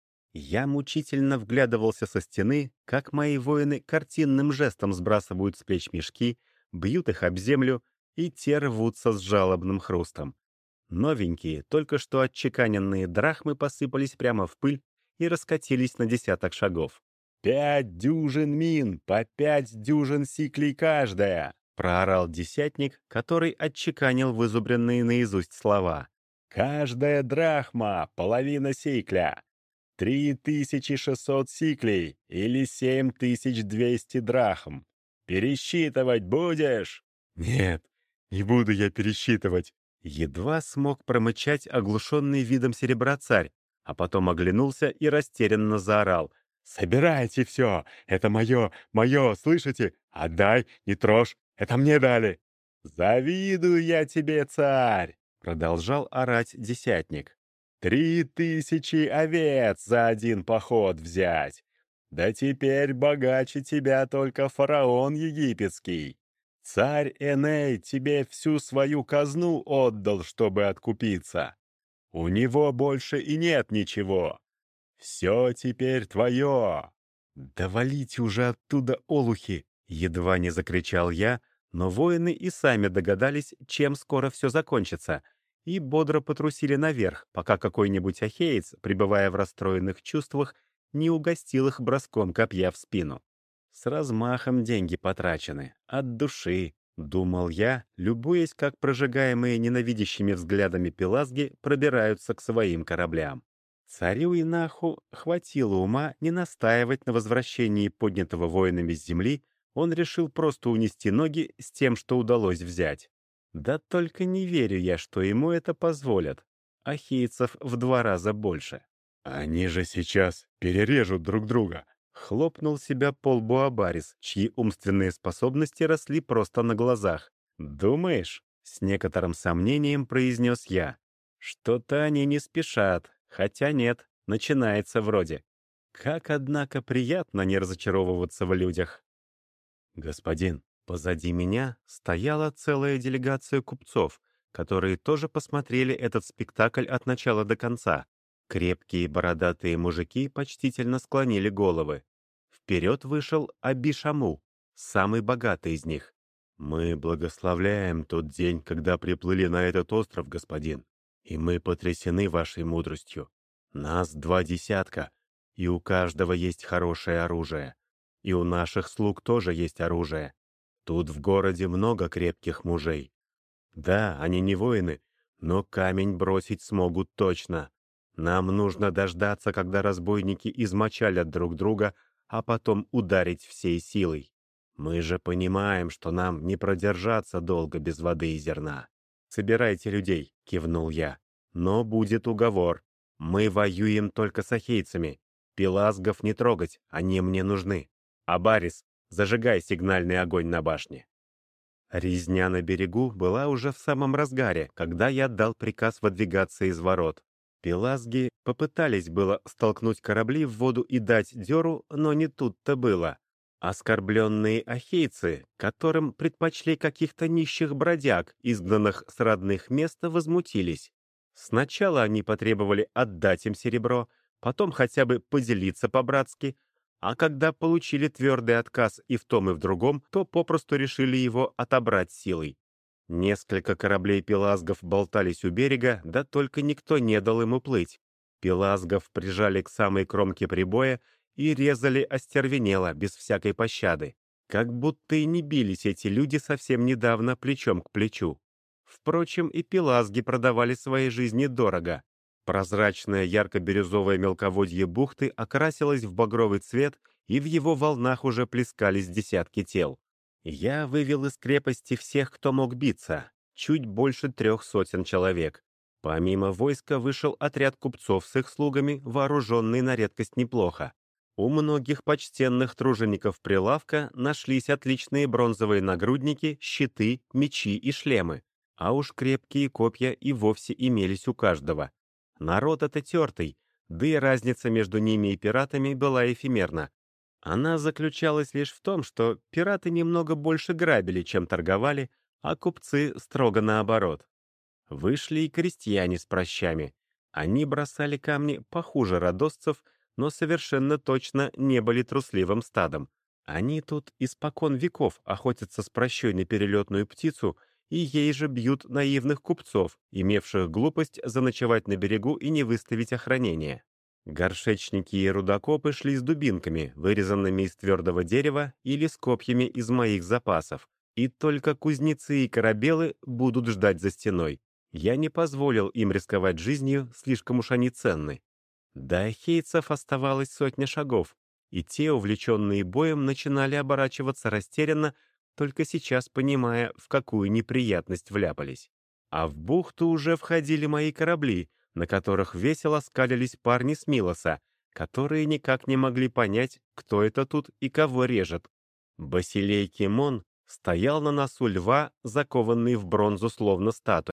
A: Я мучительно вглядывался со стены, как мои воины картинным жестом сбрасывают с плеч мешки, бьют их об землю, и те рвутся с жалобным хрустом. Новенькие, только что отчеканенные драхмы посыпались прямо в пыль и раскатились на 10 шагов. 5 дюжин мин, по 5 дюжин сиклей каждая!» — проорал десятник, который отчеканил вызубренные наизусть слова. «Каждая драхма — половина сикля. 3600 сиклей или 7200 драхм. Пересчитывать будешь?» «Нет, не буду я пересчитывать». Едва смог промычать оглушенный видом серебра царь, а потом оглянулся и растерянно заорал. «Собирайте все! Это мое, мое, слышите? Отдай, не трожь, это мне дали!» «Завидую я тебе, царь!» — продолжал орать десятник. 3000 овец за один поход взять! Да теперь богаче тебя только фараон египетский. Царь Эней тебе всю свою казну отдал, чтобы откупиться. У него больше и нет ничего. Все теперь твое!» «Да валите уже оттуда, олухи!» — едва не закричал я, но воины и сами догадались, чем скоро все закончится, и бодро потрусили наверх, пока какой-нибудь ахеец, пребывая в расстроенных чувствах, не угостил их броском копья в спину. С размахом деньги потрачены, от души, думал я, любуясь, как прожигаемые ненавидящими взглядами пелазги пробираются к своим кораблям. Царю Инаху хватило ума не настаивать на возвращении поднятого воинами с земли, он решил просто унести ноги с тем, что удалось взять. Да только не верю я, что ему это позволят. Ахейцев в 2 раза больше. «Они же сейчас перережут друг друга», — хлопнул себя по лбу Абарис, чьи умственные способности росли просто на глазах. «Думаешь?» — с некоторым сомнением произнес я. «Что-то они не спешат, хотя нет, начинается вроде. Как, однако, приятно не разочаровываться в людях». «Господин, позади меня стояла целая делегация купцов, которые тоже посмотрели этот спектакль от начала до конца. Крепкие бородатые мужики почтительно склонили головы. Вперед вышел Абишаму, самый богатый из них. «Мы благословляем тот день, когда приплыли на этот остров, господин, и мы потрясены вашей мудростью. Нас 2 десятка, и у каждого есть хорошее оружие. И у наших слуг тоже есть оружие. Тут в городе много крепких мужей. Да, они не воины, но камень бросить смогут точно. Нам нужно дождаться, когда разбойники измочалят друг друга, а потом ударить всей силой. Мы же понимаем, что нам не продержаться долго без воды и зерна. «Собирайте людей», — кивнул я. «Но будет уговор. Мы воюем только с ахейцами. Пелазгов не трогать, они мне нужны. Абарис, зажигай сигнальный огонь на башне». Резня на берегу была уже в самом разгаре, когда я отдал приказ выдвигаться из ворот. Пелазги попытались было столкнуть корабли в воду и дать дёру, но не тут-то было. Оскорбленные ахейцы, которым предпочли каких-то нищих бродяг, изгнанных с родных мест, возмутились. Сначала они потребовали отдать им серебро, потом хотя бы поделиться по-братски, а когда получили твердый отказ и в том, и в другом, то попросту решили его отобрать силой. Несколько кораблей пелазгов болтались у берега, да только никто не дал им уплыть. Пелазгов прижали к самой кромке прибоя и резали остервенело, без всякой пощады. Как будто и не бились эти люди совсем недавно плечом к плечу. Впрочем, и пелазги продавали свои жизни дорого. Прозрачное ярко-бирюзовое мелководье бухты окрасилось в багровый цвет, и в его волнах уже плескались десятки тел. Я вывел из крепости всех, кто мог биться, чуть больше 300 человек. Помимо войска вышел отряд купцов с их слугами, вооруженный на редкость неплохо. У многих почтенных тружеников прилавка нашлись отличные бронзовые нагрудники, щиты, мечи и шлемы. А уж крепкие копья и вовсе имелись у каждого. Народ это тертый, да и разница между ними и пиратами была эфемерна. Она заключалась лишь в том, что пираты немного больше грабили, чем торговали, а купцы строго наоборот. Вышли и крестьяне с пращами. Они бросали камни похуже радостцев, но совершенно точно не были трусливым стадом. Они тут испокон веков охотятся с пращой на перелетную птицу и ей же бьют наивных купцов, имевших глупость заночевать на берегу и не выставить охранение. Горшечники и рудокопы шли с дубинками, вырезанными из твердого дерева или с копьями из моих запасов. И только кузнецы и корабелы будут ждать за стеной. Я не позволил им рисковать жизнью, слишком уж они ценны. До ахейцев оставалось 100 шагов, и те, увлеченные боем, начинали оборачиваться растерянно, только сейчас понимая, в какую неприятность вляпались. А в бухту уже входили мои корабли, на которых весело скалились парни с Милоса, которые никак не могли понять, кто это тут и кого режет. Басилей Кимон стоял на носу льва, закованный в бронзу словно статуя.